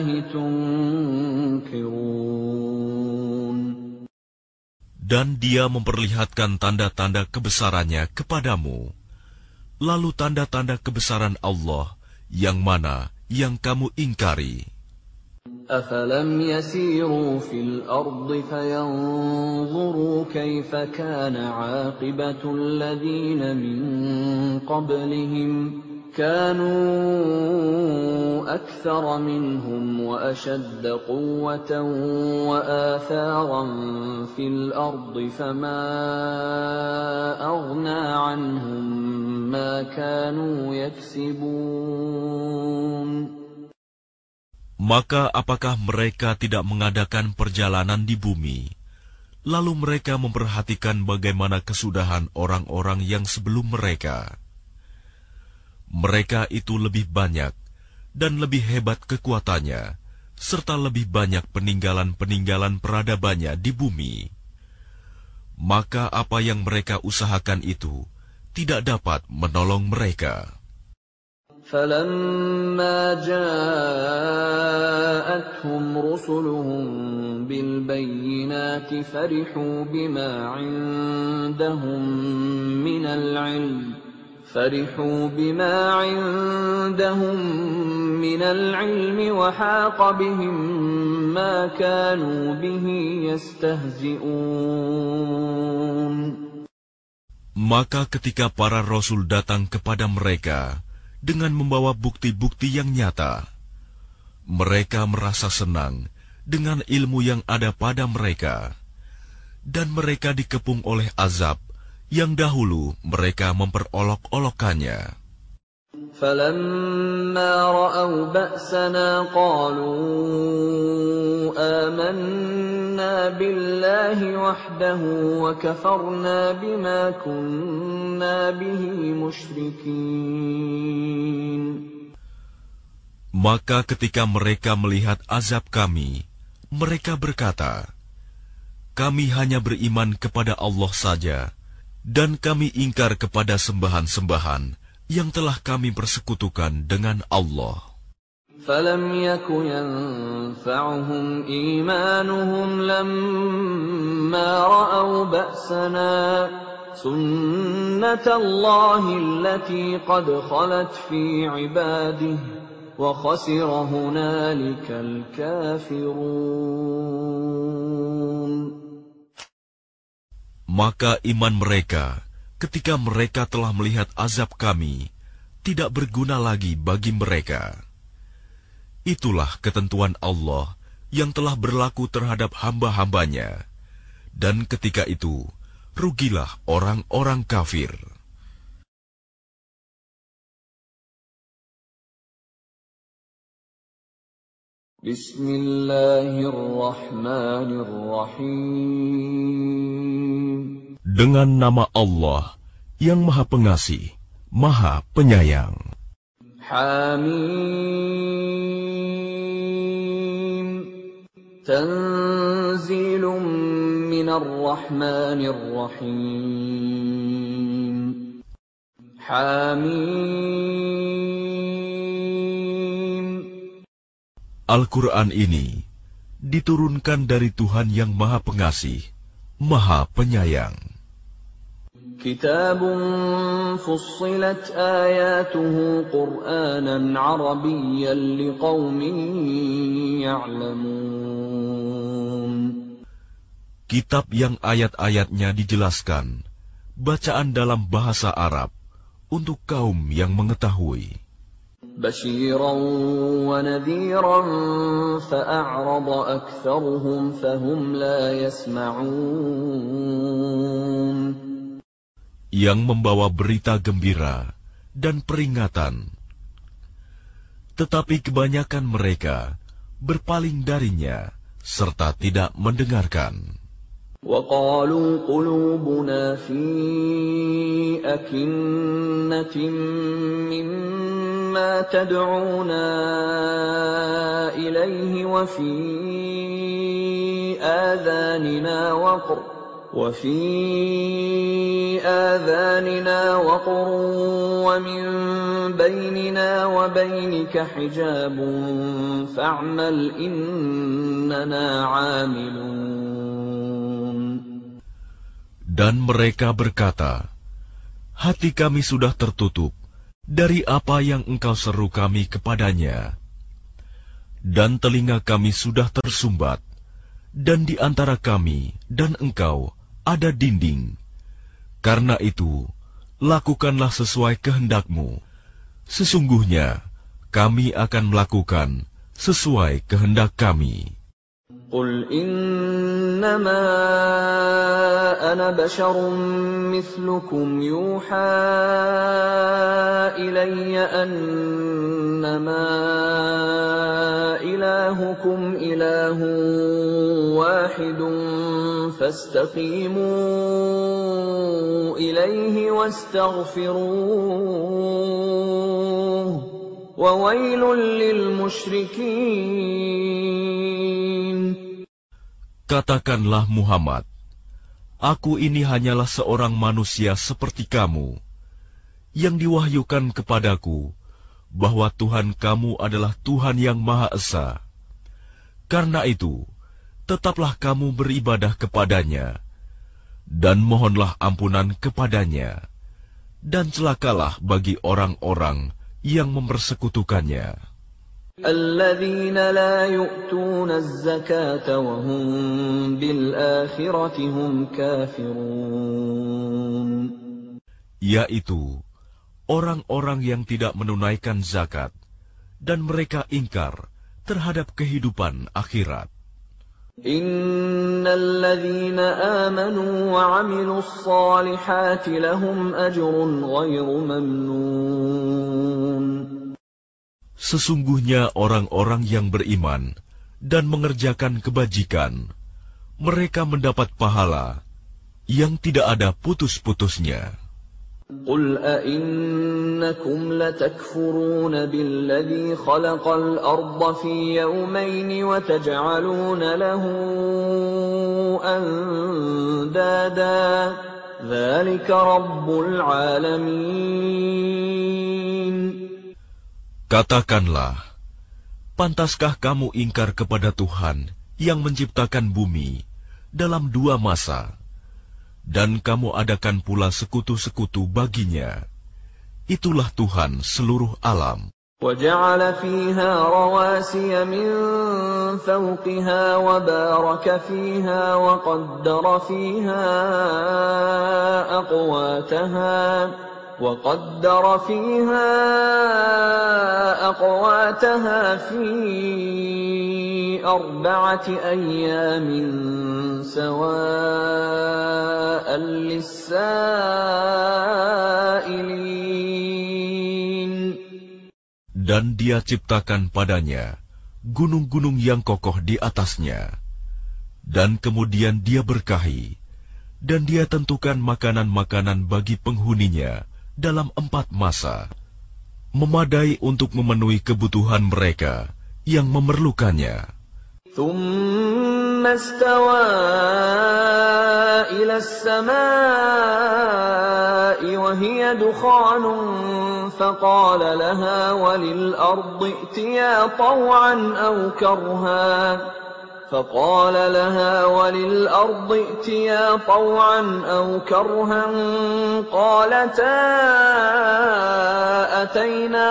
تُنْكِرُونَ. Dan dia memperlihatkan tanda-tanda kebesarannya kepadamu. Lalu tanda-tanda kebesaran Allah yang mana yang kamu ingkari? أَفَلَمْ يَسِيرُوا فِي الْأَرْضِ فَيَنْظُرُوا كَيْفَ كَانَ عَاقِبَةُ الَّذِينَ مِنْ قَبْلِهِمْ كَانُوا أَكْثَرَ مِنْهُمْ وَأَشَدَّ قُوَّةً وَآثَارًا فِي الْأَرْضِ فَمَا أَغْنَى عَنْهُمْ مَا كَانُوا يَكْسِبُونَ. Maka apakah mereka tidak mengadakan perjalanan di bumi, lalu mereka memperhatikan bagaimana kesudahan orang-orang yang sebelum mereka? Mereka itu lebih banyak dan lebih hebat kekuatannya, serta lebih banyak peninggalan-peninggalan peradabannya di bumi. Maka apa yang mereka usahakan itu tidak dapat menolong mereka. فَلَمَّا جَاءَتْهُمْ رُسُلُهُم بِالْبَيِّنَاتِ فَرِحُوا بِمَا عِندَهُم مِّنَ الْعِلْمِ فَرِحُوا بِمَا عِندَهُم مِّنَ الْعِلْمِ وَحَاقَ بِهِم مَّا كَانُوا بِهِ يَسْتَهْزِئُونَ. Maka ketika para rasul datang kepada mereka dengan membawa bukti-bukti yang nyata, mereka merasa senang dengan ilmu yang ada pada mereka, dan mereka dikepung oleh azab yang dahulu mereka memperolok-olokkannya. فَلَمَّا رَأَوْا بَأْسَنَا قَالُوا آمَنَّا بِاللَّهِ وَحْدَهُ وَكَفَرْنَا بِمَا كُنَّا بِهِ مُشْرِكِينَ. Maka ketika mereka melihat azab kami, mereka berkata, kami hanya beriman kepada Allah saja, dan kami ingkar kepada sembahan-sembahan yang telah kami persekutukan dengan Allah. فَلَمْ يَكُ يَنفَعُهُمْ إِيمَانُهُمْ لَمَّا رَأَوْا بَأْسَنَا سُنَّةَ اللَّهِ الَّتِي قَدْ خَلَتْ فِي عِبَادِهِ وَخَسِرَ هُنَالِكَ الْكَافِرُونَ. Maka iman mereka ketika mereka telah melihat azab kami tidak berguna lagi bagi mereka. Itulah ketentuan Allah yang telah berlaku terhadap hamba-hambanya, dan ketika itu rugilah orang-orang kafir. Bismillahirrahmanirrahim. Dengan nama Allah yang Maha Pengasih, Maha Penyayang. Hamim. Tanzilun minar rahmanir rahim. Hamim. Al-Quran ini diturunkan dari Tuhan yang Maha Pengasih, Maha Penyayang. كتاب فصلت آياته قرآنا عربيا لقوم يعلمون. Kitab yang ayat-ayatnya dijelaskan, bacaan dalam bahasa Arab, untuk kaum yang mengetahui. بشيرا ونذيرا فأعرض أكثرهم فهم لا يسمعون. Yang membawa berita gembira dan peringatan. Tetapi kebanyakan mereka berpaling darinya serta tidak mendengarkan. وَقَالُوا قُلُوبُنَا فِي أَكِنَّةٍ مِّمَّا تَدْعُونَا إِلَيْهِ وَفِي آذَانِنَا وَقْرٌ وَفِي آذَانِنَا وَقْرٌ وَمِن بَيْنِنَا وَبَيْنِكَ حِجَابٌ فَاعْمَلْ إِنَّنَا عَامِلُونَ. Dan mereka berkata, hati kami sudah tertutup dari apa yang engkau seru kami kepadanya, dan telinga kami sudah tersumbat, dan di antara kami dan engkau ada dinding. Karena itu, lakukanlah sesuai kehendakmu. Sesungguhnya, kami akan melakukan sesuai kehendak kami. قُلْ إِنَّمَا أَنَا بَشَرٌ مِثْلُكُمْ يُوحَى إِلَيَّ أَنَّمَا إِلَٰهُكُمْ إِلَٰهٌ وَاحِدٌ فَاسْتَقِيمُوا إِلَيْهِ وَاسْتَغْفِرُوهُ وَوَيْلٌ لِّلْمُشْرِكِينَ. Katakanlah Muhammad, aku ini hanyalah seorang manusia seperti kamu, yang diwahyukan kepadaku bahwa Tuhan kamu adalah Tuhan yang Maha Esa. Karena itu, tetaplah kamu beribadah kepadanya, dan mohonlah ampunan kepadanya, dan celakalah bagi orang-orang yang mempersekutukannya. الذين لا يؤتون الزكاة وهم بالآخرة هم كافرون. Yaitu orang-orang yang tidak menunaikan zakat dan mereka ingkar terhadap kehidupan akhirat. إن الذين آمنوا وعملوا الصالحات لهم أجر غير ممنون. Sesungguhnya orang-orang yang beriman dan mengerjakan kebajikan, mereka mendapat pahala yang tidak ada putus-putusnya. قُلْ أَإِنَّكُمْ لَتَكْفُرُونَ بِالَّذِي خَلَقَ الْأَرْضَ فِي يَوْمَيْنِ وَتَجْعَلُونَ لَهُ أَنْدَادًا ذَلِكَ رَبُّ الْعَالَمِينَ. Katakanlah, pantaskah kamu ingkar kepada Tuhan yang menciptakan bumi dalam dua masa, dan kamu adakan pula sekutu-sekutu baginya? Itulah Tuhan seluruh alam. وَجَعَلَ فِيهَا رَوَاسِيَ مِنْ فَوْقِهَا وَبَارَكَ فِيهَا وَقَدَّرَ فِيهَا أَقْوَاتَهَا وَقَدَّرَ فِيهَا أَقْوَاتَهَا فِي أَرْبَعَةِ أَيَّامٍ سَوَاءً لِلسَّائِلِينَ. Dan Dia ciptakan padanya gunung-gunung yang kokoh di atasnya, dan kemudian Dia berkahi, dan Dia tentukan makanan-makanan bagi penghuninya dalam empat masa, memadai untuk memenuhi kebutuhan mereka yang memerlukannya. ثُمَّ اسْتَوَى إِلَى السَّمَاءِ وَهِيَ دُخَانٌ فَقَالَ لَهَا وَلِلْأَرْضِ ائْتِيَا طَوْعًا أَوْ كَرْهًا فقال لها وللأرض ائتيا طوعا أو كرها قالتا أتينا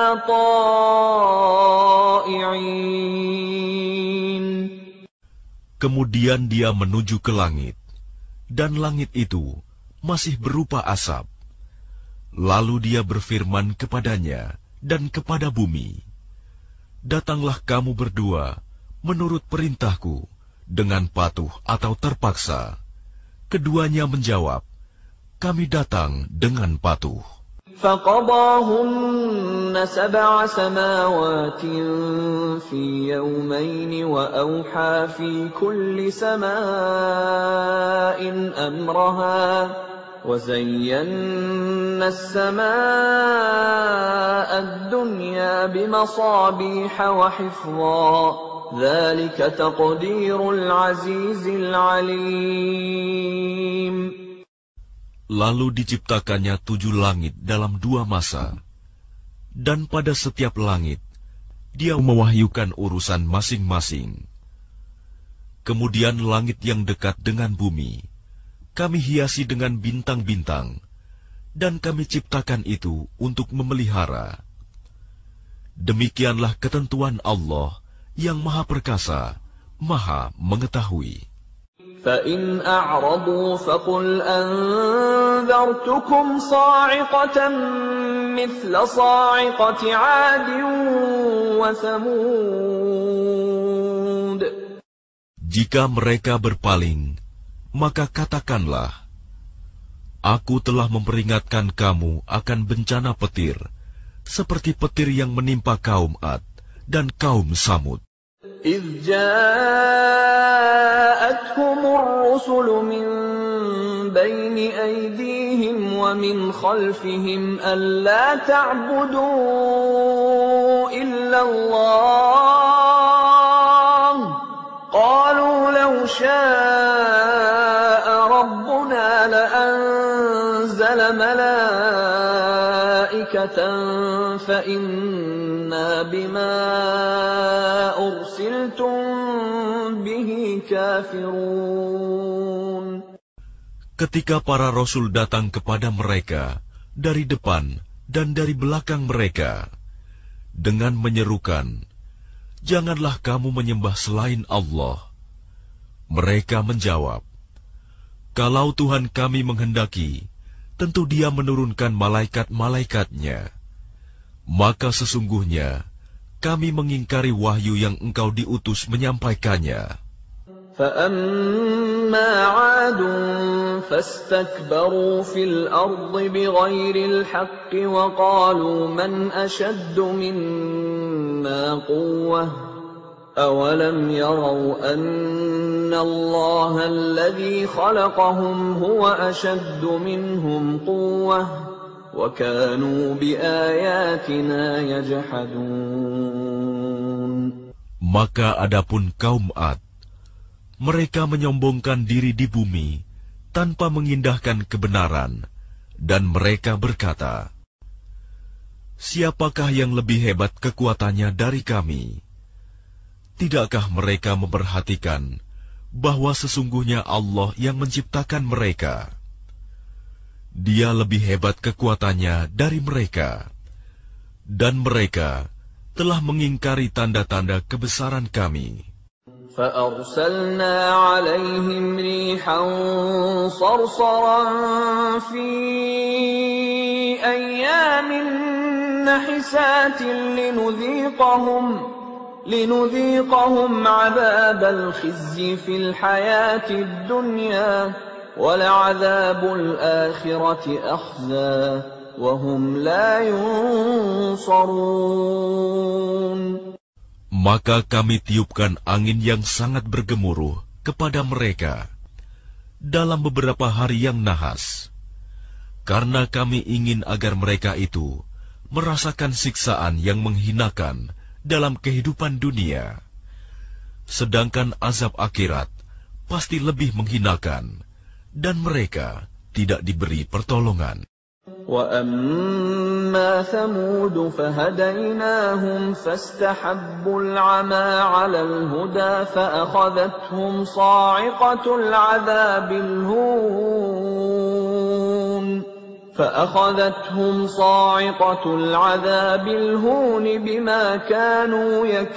طائعين. Kemudian dia menuju ke langit, dan langit itu masih berupa asap. Lalu dia berfirman kepadanya dan kepada bumi, "Datanglah kamu berdua menurut perintahku, dengan patuh atau terpaksa." Keduanya menjawab, "Kami datang dengan patuh." فَقَضَاهُنَّ سَبْعَ سَمَاوَاتٍ فِي يَوْمَيْنِ وَأَوْحَى فِي كُلِّ سَمَاءٍ أَمْرَهَا وَزَيَّنَّا السَّمَاءَ الدُّنْيَا بِمَصَابِيحَ وَحِفْظًا ذَلِكَ تَقْدِيرُ الْعَزِيزِ الْعَلِيمِ. Lalu diciptakannya tujuh langit dalam dua masa, dan pada setiap langit dia mewahyukan urusan masing-masing. Kemudian langit yang dekat dengan bumi kami hiasi dengan bintang-bintang, dan kami ciptakan itu untuk memelihara. Demikianlah ketentuan Allah yang Maha Perkasa, Maha Mengetahui. فَإِنْ أَعْرَضُوا فَقُلْ أَنذَرْتُكُمْ صَاعِقَةً مِثْلَ صَاعِقَةِ عَادٍ وَثَمُودَ. Jika mereka berpaling, maka katakanlah, Aku telah memperingatkan kamu akan bencana petir, seperti petir yang menimpa kaum Ad dan kaum Samud. إِذْ جَاءَتْهُمُ الرُّسُلُ مِنْ بَيْنِ أَيْدِيهِمْ وَمِنْ خَلْفِهِمْ أَلَّا تَعْبُدُوا إِلَّا اللَّهَ قَالُوا لَوْ شَاءَ رَبُّنَا لَأَنزَلَ مَلَائِكَةً فَإِنَّا بِمَا أُرْسِلْتُمْ بِهِ كَافِرُونَ. Ketika para rasul datang kepada mereka dari depan dan dari belakang mereka dengan menyerukan, "Janganlah kamu menyembah selain Allah." Mereka menjawab, "Kalau Tuhan kami menghendaki, tentu Dia menurunkan malaikat-malaikatnya. Maka sesungguhnya kami mengingkari wahyu yang Engkau diutus menyampaikannya." فَأَمَّا عَادٌ فَاسْتَكْبَرُوا فِي الْأَرْضِ بِغَيْرِ الْحَقِّ وَقَالُوا مَنْ أَشَدُّ مِنَّا قُوَّةً أَوَلَمْ يَرَوْا أَنَّ اللَّهَ الَّذِي خَلَقَهُمْ هُوَ أَشَدُّ مِنْهُمْ قُوَّةً وَكَانُوا بِآيَاتِنَا يَجْحَدُونَ. Maka adapun kaum Ad, mereka menyombongkan diri di bumi tanpa mengindahkan kebenaran, dan mereka berkata, "Siapakah yang lebih hebat kekuatannya dari kami?" Tidakkah mereka memperhatikan bahwa sesungguhnya Allah yang menciptakan mereka? Dia lebih hebat kekuatannya dari mereka, dan mereka telah mengingkari tanda-tanda kebesaran kami. فَأَرْسَلْنَا عَلَيْهِمْ رِيحًا صَرْصَرًا فِي أَيَّامٍ نَحِسَاتٍ لِنُذِيقَهُمْ لِنُذِيقَهُمْ عَذَابَ الْخِزْيِ فِي الْحَيَاةِ الدُّنْيَا وَلَعَذَابُ الْآخِرَةِ أَخْزَىٰ وَهُمْ لَا يُنصَرُونَ. Maka kami tiupkan angin yang sangat bergemuruh kepada mereka dalam beberapa hari yang nahas, karena kami ingin agar mereka itu merasakan siksaan yang menghinakan dalam kehidupan dunia, sedangkan azab akhirat pasti lebih menghinakan, dan mereka tidak diberi pertolongan. وَأَمَّا أما ثمود فهديناهم فاستحبوا العمى على الهدى فأخذتهم صاعقة العذاب الهون فأخذتهم صاعقة العذاب الهون بما كانوا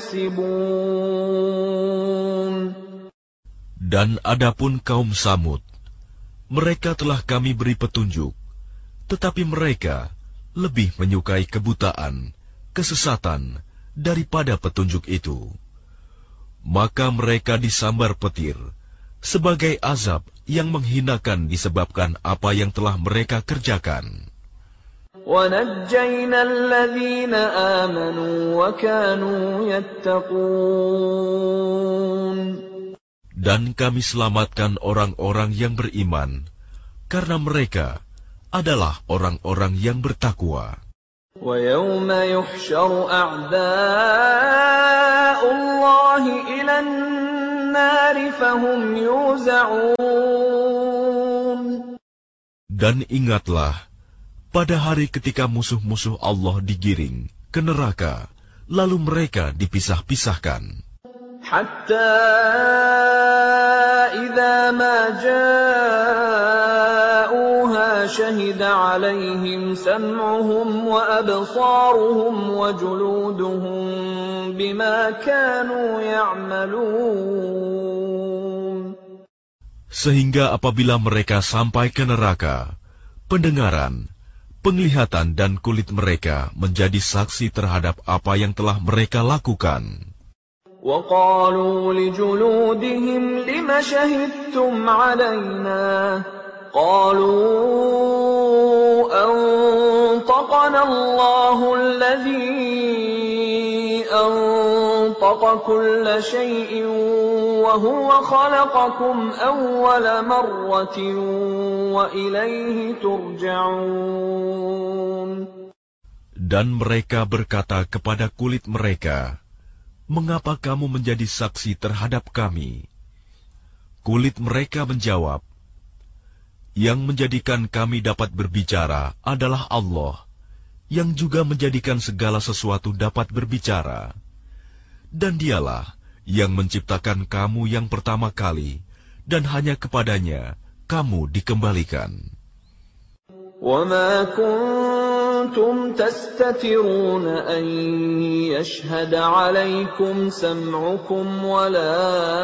يكسبون. Dan adapun kaum Samud, mereka telah kami beri petunjuk, tetapi mereka lebih menyukai kebutaan, kesesatan, daripada petunjuk itu. Maka mereka disambar petir, sebagai azab yang menghinakan disebabkan apa yang telah mereka kerjakan. وَنَجَّيْنَا الَّذِينَ آمَنُوا وَكَانُوا يَتَّقُونَ. Dan kami selamatkan orang-orang yang beriman, karena mereka adalah orang-orang yang bertakwa. وَيَوْمَ يُحْشَرُ أَعْدَاءُ اللَّهِ إِلَى النَّارِ فَهُمْ يُوزَعُونَ. Dan ingatlah, pada hari ketika musuh-musuh Allah digiring ke neraka, lalu mereka dipisah-pisahkan. حَتَّى إِذَا مَا جَاءُوهَا شَهِدَ عَلَيْهِمْ سَمْعُهُمْ وَأَبْصَارُهُمْ وَجُلُودُهُمْ بِمَا كَانُوا يَعْمَلُونَ. Sehingga apabila mereka sampai ke neraka, pendengaran, penglihatan dan kulit mereka menjadi saksi terhadap apa yang telah mereka lakukan. وَقَالُوا لِجُلُودِهِمْ لِمَ شَهِدتُّمْ عَلَيْنَا قَالُوا أَنطَقَنَا اللَّهُ الَّذِي أَنطَقَ كُلَّ شَيْءٍ وَهُوَ خَلَقَكُمْ أَوَّلَ مَرَّةٍ وَإِلَيْهِ تُرْجَعُونَ. Dan mereka berkata kepada kulit mereka, "Mengapa kamu menjadi saksi terhadap kami?" Kulit mereka menjawab, "Yang menjadikan kami dapat berbicara adalah Allah, yang juga menjadikan segala sesuatu dapat berbicara. Dan Dialah yang menciptakan kamu yang pertama kali, dan hanya kepadanya kamu dikembalikan." وَمَا كُنْتُمْ تَسْتَتِرُونَ أَنْ يَشْهَدَ عَلَيْكُمْ سَمْعُكُمْ وَلَا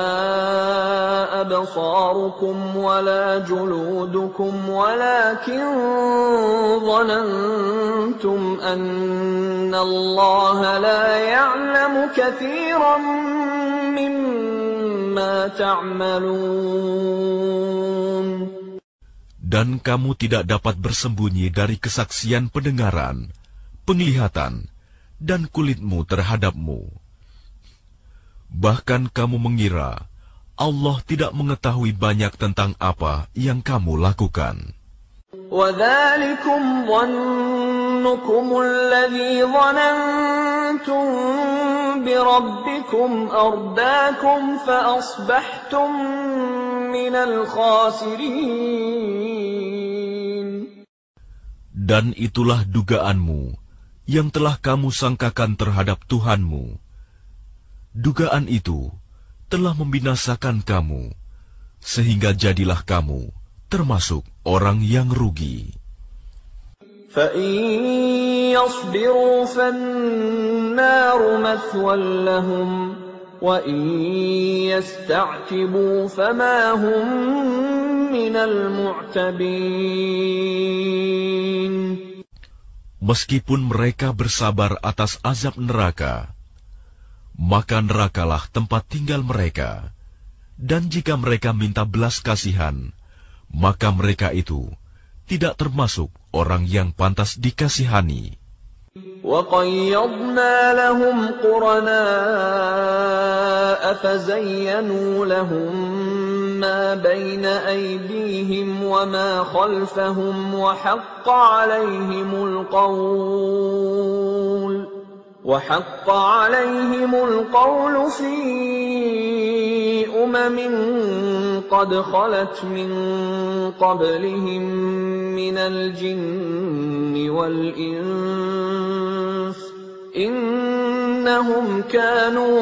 أَبْصَارُكُمْ وَلَا جُلُودُكُمْ وَلَكِنْ ظَنَنْتُمْ أَنَّ اللَّهَ لَا يَعْلَمُ كَثِيرًا مِّمَّا تَعْمَلُونَ. Dan kamu tidak dapat bersembunyi dari kesaksian pendengaran, penglihatan, dan kulitmu terhadapmu. Bahkan kamu mengira Allah tidak mengetahui banyak tentang apa yang kamu lakukan. وَذَلِكُمْ ظَنُّكُمُ الَّذِي ظَنَنْتُمْ بِرَبِّكُمْ أَرْدَاكُمْ فَأَصْبَحْتُمْ مِنَ الْخَاسِرِينَ. Dan itulah dugaanmu yang telah kamu sangkakan terhadap Tuhanmu. Dugaan itu telah membinasakan kamu, sehingga jadilah kamu termasuk orang yang rugi. فَإِن يَصْبِرُوا فَالنَّارُ مَثْوًى لَهُمْ وَإِن يَسْتَعْتِبُوا فَمَا هُمْ مِنَ الْمُعْتَبِينَ. Meskipun mereka bersabar atas azab neraka, maka nerakalah tempat tinggal mereka. Dan jika mereka minta belas kasihan, maka mereka itu tidak termasuk orang yang pantas dikasihani. وَقَيَّضْنَا لَهُمْ قُرَنَاءَ فَزَيَّنُوا لَهُم مَّا بَيْنَ أَيْدِيهِمْ وَمَا خَلْفَهُمْ وَحَقَّ عَلَيْهِمُ الْقَوْلُ وحق عليهم القول في أمم قد خلت من قبلهم من الجن والإنس إنهم كانوا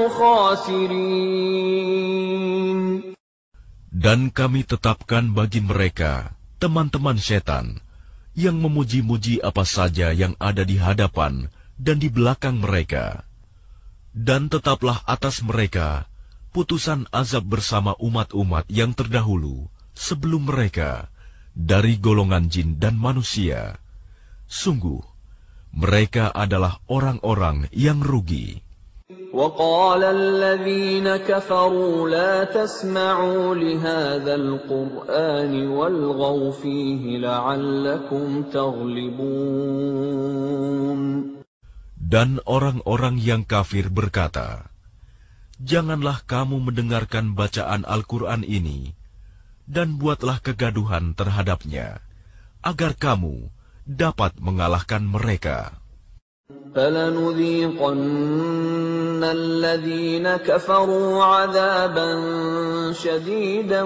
خاسرين. Dan kami tetapkan bagi mereka teman-teman setan yang memuji-muji apa saja yang ada di hadapan dan di belakang mereka. Dan tetaplah atas mereka putusan azab bersama umat-umat yang terdahulu sebelum mereka dari golongan jin dan manusia. Sungguh, mereka adalah orang-orang yang rugi. وَقَالَ الَّذِينَ كَفَرُوا لَا تَسْمَعُوا لِهَذَا الْقُرْآنِ وَالْغَوْا فِيهِ لَعَلَّكُمْ تَغْلِبُونَ. Dan orang-orang yang kafir berkata, janganlah kamu mendengarkan bacaan Al-Quran ini, dan buatlah kegaduhan terhadapnya, agar kamu dapat mengalahkan mereka. فَلَنُذِيقَنَّ الَّذِينَ كَفَرُوا عَذَابًا شَدِيدًا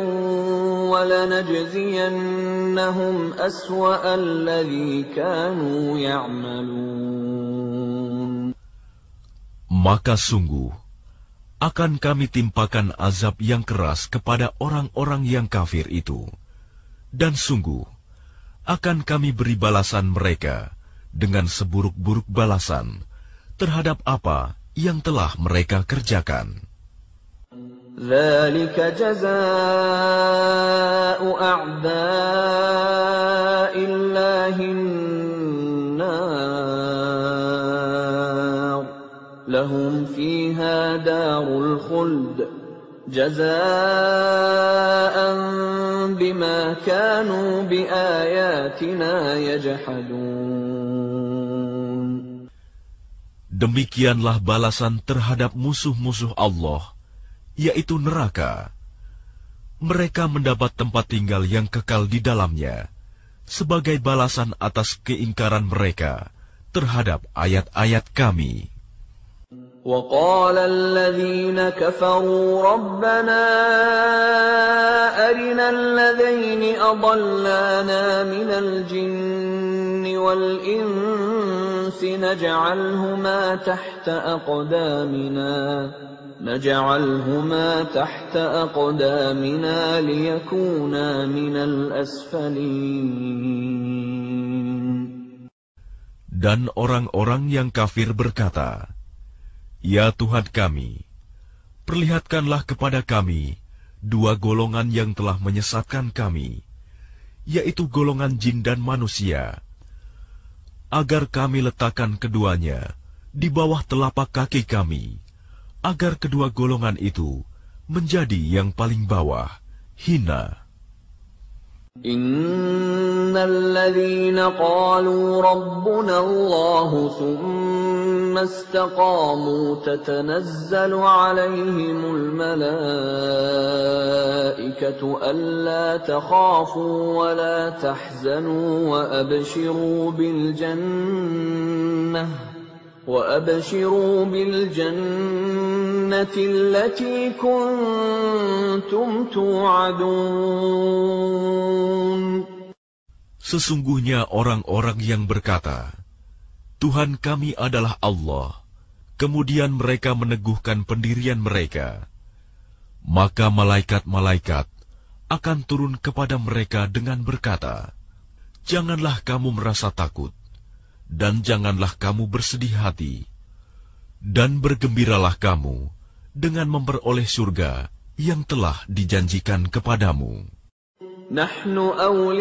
وَلَنَجْزِيَنَّهُمْ أَسْوَأَ الَّذِي كَانُوا يَعْمَلُونَ. Maka sungguh akan kami timpakan azab yang keras kepada orang-orang yang kafir itu, dan sungguh akan kami beri balasan mereka dengan seburuk-buruk balasan terhadap apa yang telah mereka kerjakan. ذَلِكَ جَزَاءُ أَعْدَاءِ اللَّهِ النَّارُ لَهُمْ فِيهَا دَارُ الْخُلْدِ جَزَاءً بِمَا كَانُوا بِآيَاتِنَا يَجْحَدُونَ. Demikianlah balasan terhadap musuh-musuh Allah, yaitu neraka. Mereka mendapat tempat tinggal yang kekal di dalamnya, sebagai balasan atas keingkaran mereka terhadap ayat-ayat kami. وَقَالَ الَّذِينَ كَفَرُوا رَبَّنَا أَرِنَا الَّذَيْنِ أَضَلَّانَا مِنَ الْجِنِّ وَالْإِنسِ نَجْعَلْهُمَا تَحْتَ أَقْدَامِنَا نَجْعَلْهُمَا تَحْتَ أَقْدَامِنَا لِيَكُونَا مِنَ الْأَسْفَلِينَ. Dan orang-orang yang kafir berkata, ya Tuhan kami, perlihatkanlah kepada kami dua golongan yang telah menyesatkan kami, yaitu golongan jin dan manusia, agar kami letakkan keduanya di bawah telapak kaki kami, agar kedua golongan itu menjadi yang paling bawah, hina. Innal ladzina qalu rabbuna Allah thumma istaqamu tatanazzalu alaihimul malaikatu alla takhafu wa la tahzanu wa abshiru bil jannah وَأَبْشِرُوا بِالْجَنَّةِ الَّتِي كُنتُمْ تُوعَدُونَ. Sesungguhnya orang-orang yang berkata, Tuhan kami adalah Allah, kemudian mereka meneguhkan pendirian mereka, maka malaikat-malaikat akan turun kepada mereka dengan berkata, janganlah kamu merasa takut, dan janganlah kamu bersedih hati, dan bergembiralah kamu dengan memperoleh surga yang telah dijanjikan kepadamu. Nahnu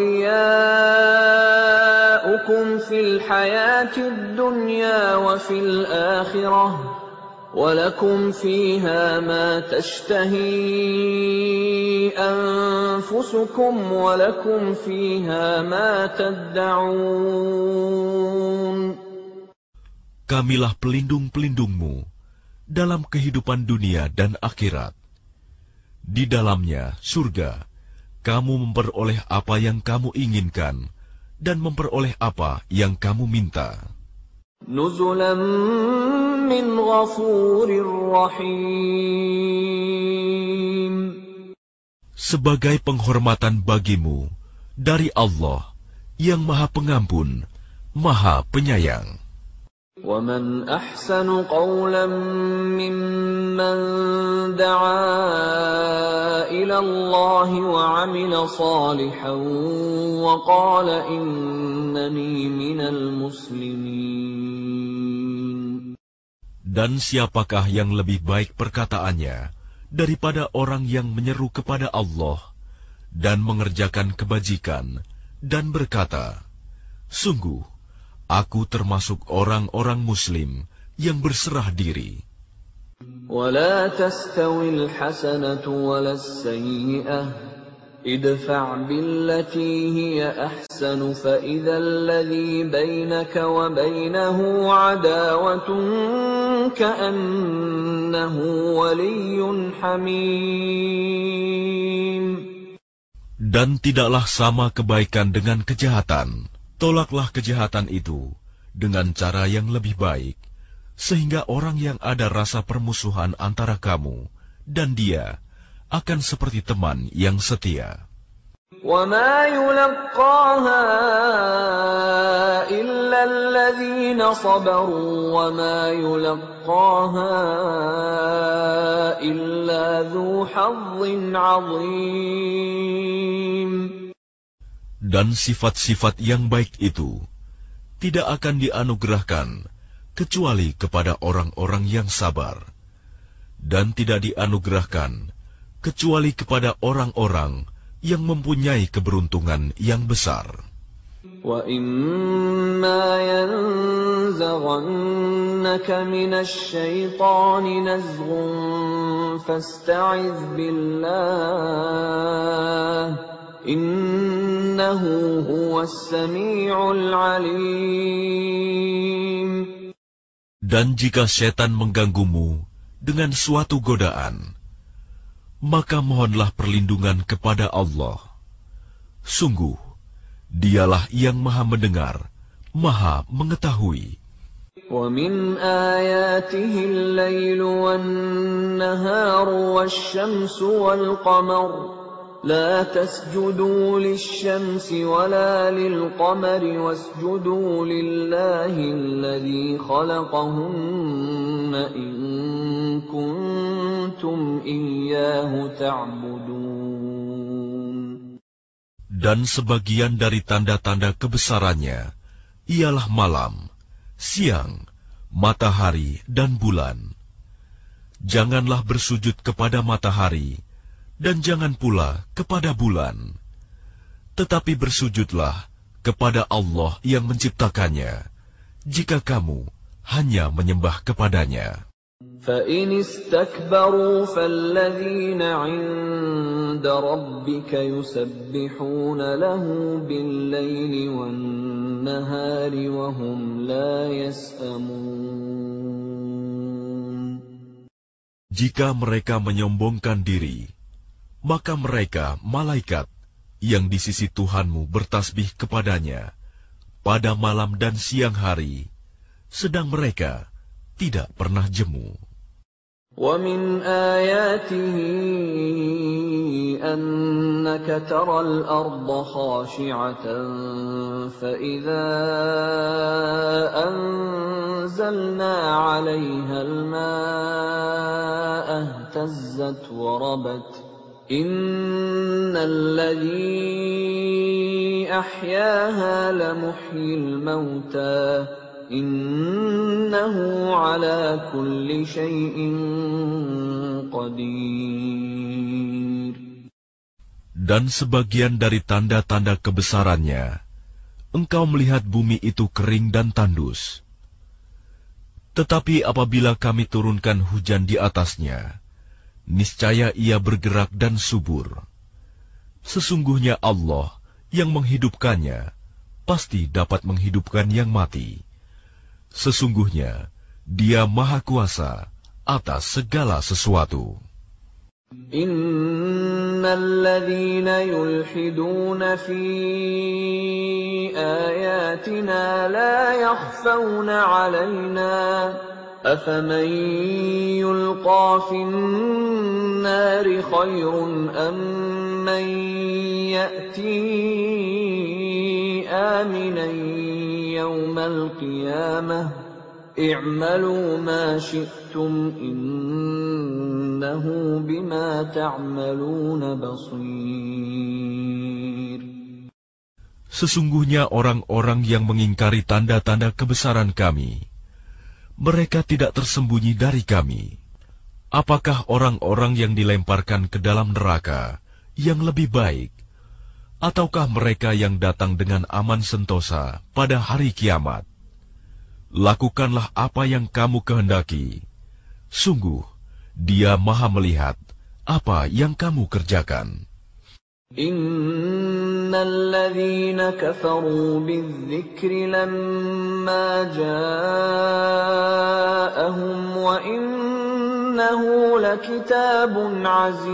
awliya'ukum fil hayatid dunya wa fil akhirah, wa lakum fiha ma tashtahi anfusukum wa lakum fiha ma tad'un. Kamilah pelindung-pelindungmu dalam kehidupan dunia dan akhirat. Di dalamnya surga, kamu memperoleh apa yang kamu inginkan dan memperoleh apa yang kamu minta. Nuzulan مِّنْ غَفُورٍ رَّحِيمٍ. Sebagai penghormatan bagimu dari Allah yang Maha Pengampun, Maha Penyayang. وَمَنْ أَحْسَنُ قَوْلًا مِّمَّن دَعَا إِلَى اللَّهِ وَعَمِلَ صَالِحًا وَقَالَ إِنَّنِي مِنَ الْمُسْلِمِينَ. Dan siapakah yang lebih baik perkataannya daripada orang yang menyeru kepada Allah dan mengerjakan kebajikan dan berkata, sungguh, aku termasuk orang-orang Muslim yang berserah diri. وَلَا تَسْتَوِي الْحَسَنَةُ وَلَا السَّيِّئَةُ ادْفَعْ بِالَّتِي هِيَ أَحْسَنُ فَإِذَا الَّذِي بَيْنَكَ وَبَيْنَهُ عَدَاوَةٌ كَأَنَّهُ وَلِيٌّ حَمِيمٌ. Dan tidaklah sama kebaikan dengan kejahatan. Tolaklah kejahatan itu dengan cara yang lebih baik, sehingga orang yang ada rasa permusuhan antara kamu dan dia akan seperti teman yang setia. وَمَا يُلَقَّاهَا إِلَّا الَّذِينَ صَبَرُوا وَمَا يُلَقَّاهَا إِلَّا ذُو حَظٍّ عَظِيمٍ. Dan sifat-sifat yang baik itu tidak akan dianugerahkan kecuali kepada orang-orang yang sabar, dan tidak dianugerahkan kecuali kepada orang-orang yang mempunyai keberuntungan yang besar. وَإِمَّا يَنزَغَنَّكَ مِنَ الشَّيْطَانِ نَزْغٌ فَاسْتَعِذْ بِاللَّهِ Innahu huwas sami'ul alim. Dan jika setan mengganggumu dengan suatu godaan, maka mohonlah perlindungan kepada Allah. Sungguh, Dialah yang Maha Mendengar, Maha Mengetahui. وَمِنْ آيَاتِهِ اللَّيْلُ وَالنَّهَارُ وَالشَّمْسُ وَالْقَمَرُ لا تسجدوا للشمس ولا للقمر واسجدوا لله الذي خلقهن إن كنتم إياه تعبدون. Dan sebagian dari tanda-tanda kebesarannya ialah malam, siang, matahari, dan bulan. Janganlah bersujud kepada matahari, dan jangan pula kepada bulan, tetapi bersujudlah kepada Allah yang menciptakannya, jika kamu hanya menyembah kepadanya. فَإِنِ اسْتَكْبَرُوا فَالَّذِينَ عِندَ رَبِّكَ يُسَبِّحُونَ لَهُ بِاللَّيْلِ وَالنَّهَارِ وَهُمْ لَا يَسْأَمُونَ. Jika mereka menyombongkan diri, maka mereka, malaikat, yang di sisi Tuhanmu bertasbih kepadanya, pada malam dan siang hari, sedang mereka tidak pernah jemu. وَمِنْ آيَاتِهِ أَنَّكَ تَرَى الْأَرْضَ خَاشِعَةً فَإِذَا أَنزَلْنَا عَلَيْهَا الْمَاءَ اهْتَزَّتْ وَرَبَتْ إِنَّ الَّذِي أَحْيَاهَا لَمُحْيِي الْمَوْتَى إِنَّهُ عَلَى كُلِّ شَيْءٍ قَدِيرٌ. Dan sebagian dari tanda-tanda kebesarannya, engkau melihat bumi itu kering dan tandus. Tetapi apabila kami turunkan hujan di atasnya, niscaya ia bergerak dan subur. Sesungguhnya Allah yang menghidupkannya pasti dapat menghidupkan yang mati. Sesungguhnya Dia Maha Kuasa atas segala sesuatu. Innal ladzina yulhiduna fi ayatina la yakhfawna 'alaina أَفَمَن يُلْقَىٰ فِي النَّارِ خَيْرٌ أَم مَّن يَأْتِي آمِنًا يَوْمَ الْقِيَامَةِ اعْمَلُوا مَا شِئْتُمْ إِنَّهُ بِمَا تَعْمَلُونَ بَصِيرٌ. Sesungguhnya orang-orang yang mengingkari tanda-tanda kebesaran Kami, mereka tidak tersembunyi dari Kami. Apakah orang-orang yang dilemparkan ke dalam neraka yang lebih baik, ataukah mereka yang datang dengan aman sentosa pada hari kiamat? Lakukanlah apa yang kamu kehendaki. Sungguh, Dia Maha melihat apa yang kamu kerjakan. Innal ladzina kafaru bidzikri lamma ja'ahum wa innahu lakitabun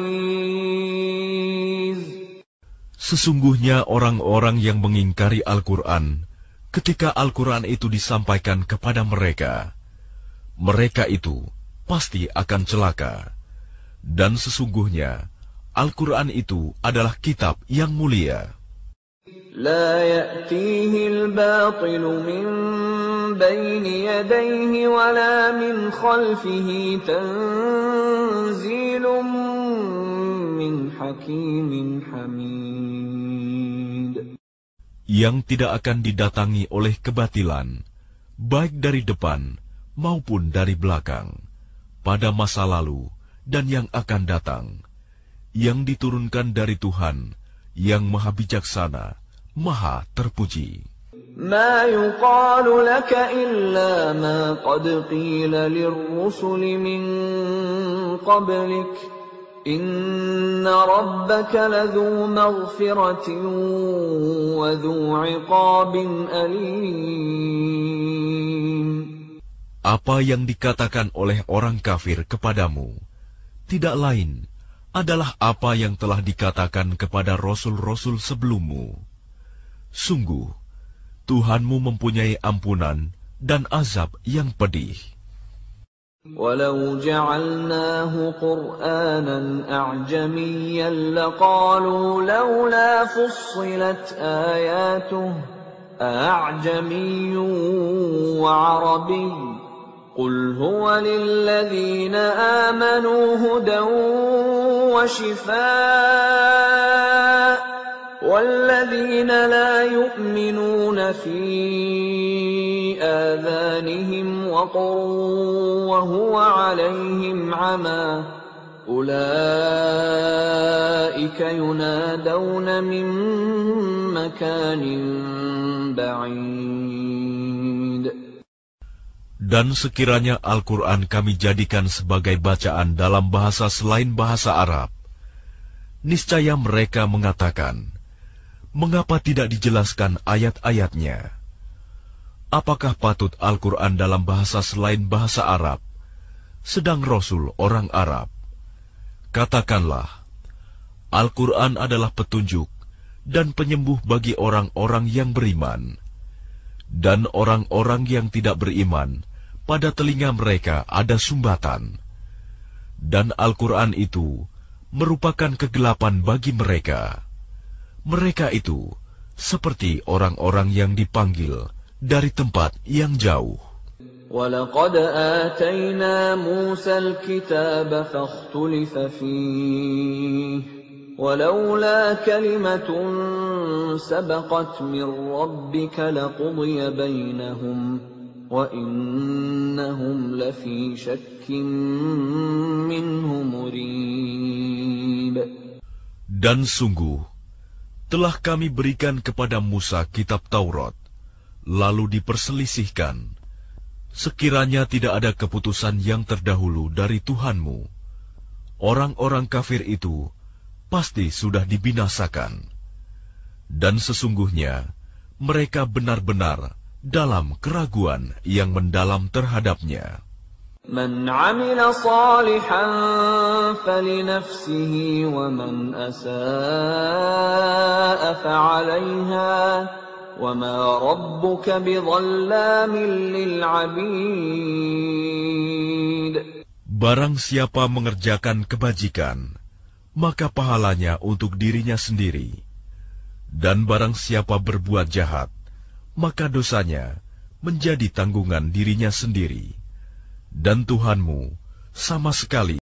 aziz. Sesungguhnya orang-orang yang mengingkari Al-Quran ketika Al-Quran itu disampaikan kepada mereka, mereka itu pasti akan celaka. Dan sesungguhnya Al-Quran itu adalah kitab yang mulia. La ya'tihi al-batilu min bayni yadayhi wa la min khalfihi tanzilun min hakimin hamid. Yang tidak akan didatangi oleh kebatilan, baik dari depan maupun dari belakang, pada masa lalu dan yang akan datang, yang diturunkan dari Tuhan yang Maha Bijaksana, Maha Terpuji. Ma yuqalu laka illa ma qad qila lirrusuli min qablik. Inna rabbaka ladhu maghfiratin wa dhu 'iqabin alim. Apa yang dikatakan oleh orang kafir kepadamu tidak lain adalah apa yang telah dikatakan kepada rasul-rasul sebelummu. Sungguh, Tuhanmu mempunyai ampunan dan azab yang pedih. وَلَوْ جَعَلْنَاهُ قُرْآنًا أَعْجَمِيًّا لَقَالُوا لَوْلَا فُصِّلَتْ آيَاتُهُ أَأَعْجَمِيٌّ وَعَرَبِيٌّ قُلْ هُوَ لِلَّذِينَ آمَنُوا هُدًى وَشِفَاءٌ وَالَّذِينَ لَا يُؤْمِنُونَ فِي آذَانِهِمْ وَقْرٌ وَهُوَ عَلَيْهِمْ عَمًى أُولَئِكَ يُنَادَوْنَ مِن مَّكَانٍ بَعِيدٍ. Dan sekiranya Al-Quran kami jadikan sebagai bacaan dalam bahasa selain bahasa Arab, niscaya mereka mengatakan, mengapa tidak dijelaskan ayat-ayatnya? Apakah patut Al-Quran dalam bahasa selain bahasa Arab, sedang Rasul orang Arab? Katakanlah, Al-Quran adalah petunjuk dan penyembuh bagi orang-orang yang beriman. Dan orang-orang yang tidak beriman, pada telinga mereka ada sumbatan. Dan Al-Quran itu merupakan kegelapan bagi mereka. Mereka itu seperti orang-orang yang dipanggil dari tempat yang jauh. وَلَقَدْ آتَيْنَا مُوسَى الْكِتَابَ فَاخْتُلِفَ فِيهِ وَلَوْلَا كَلِمَةٌ سَبَقَتْ مِنْ رَبِّكَ لَقُضِيَ بَيْنَهُمْ وَإِنَّهُمْ لَفِي شَكٍّ مِّنْهُ مُرِيبٍ. Dan sungguh, telah kami berikan kepada Musa kitab Taurat, lalu diperselisihkan. Sekiranya tidak ada keputusan yang terdahulu dari Tuhanmu, orang-orang kafir itu pasti sudah dibinasakan. Dan sesungguhnya, mereka benar-benar dalam keraguan yang mendalam terhadapnya. Man 'amila salihan falinafsihi wa man asaa'a fa'alayha وَمَا رَبُّكَ بِظَلَّامٍ لِلْعَبِيدِ. Barang siapa mengerjakan kebajikan, maka pahalanya untuk dirinya sendiri. Dan barang siapa berbuat jahat, maka dosanya menjadi tanggungan dirinya sendiri. Dan Tuhanmu sama sekali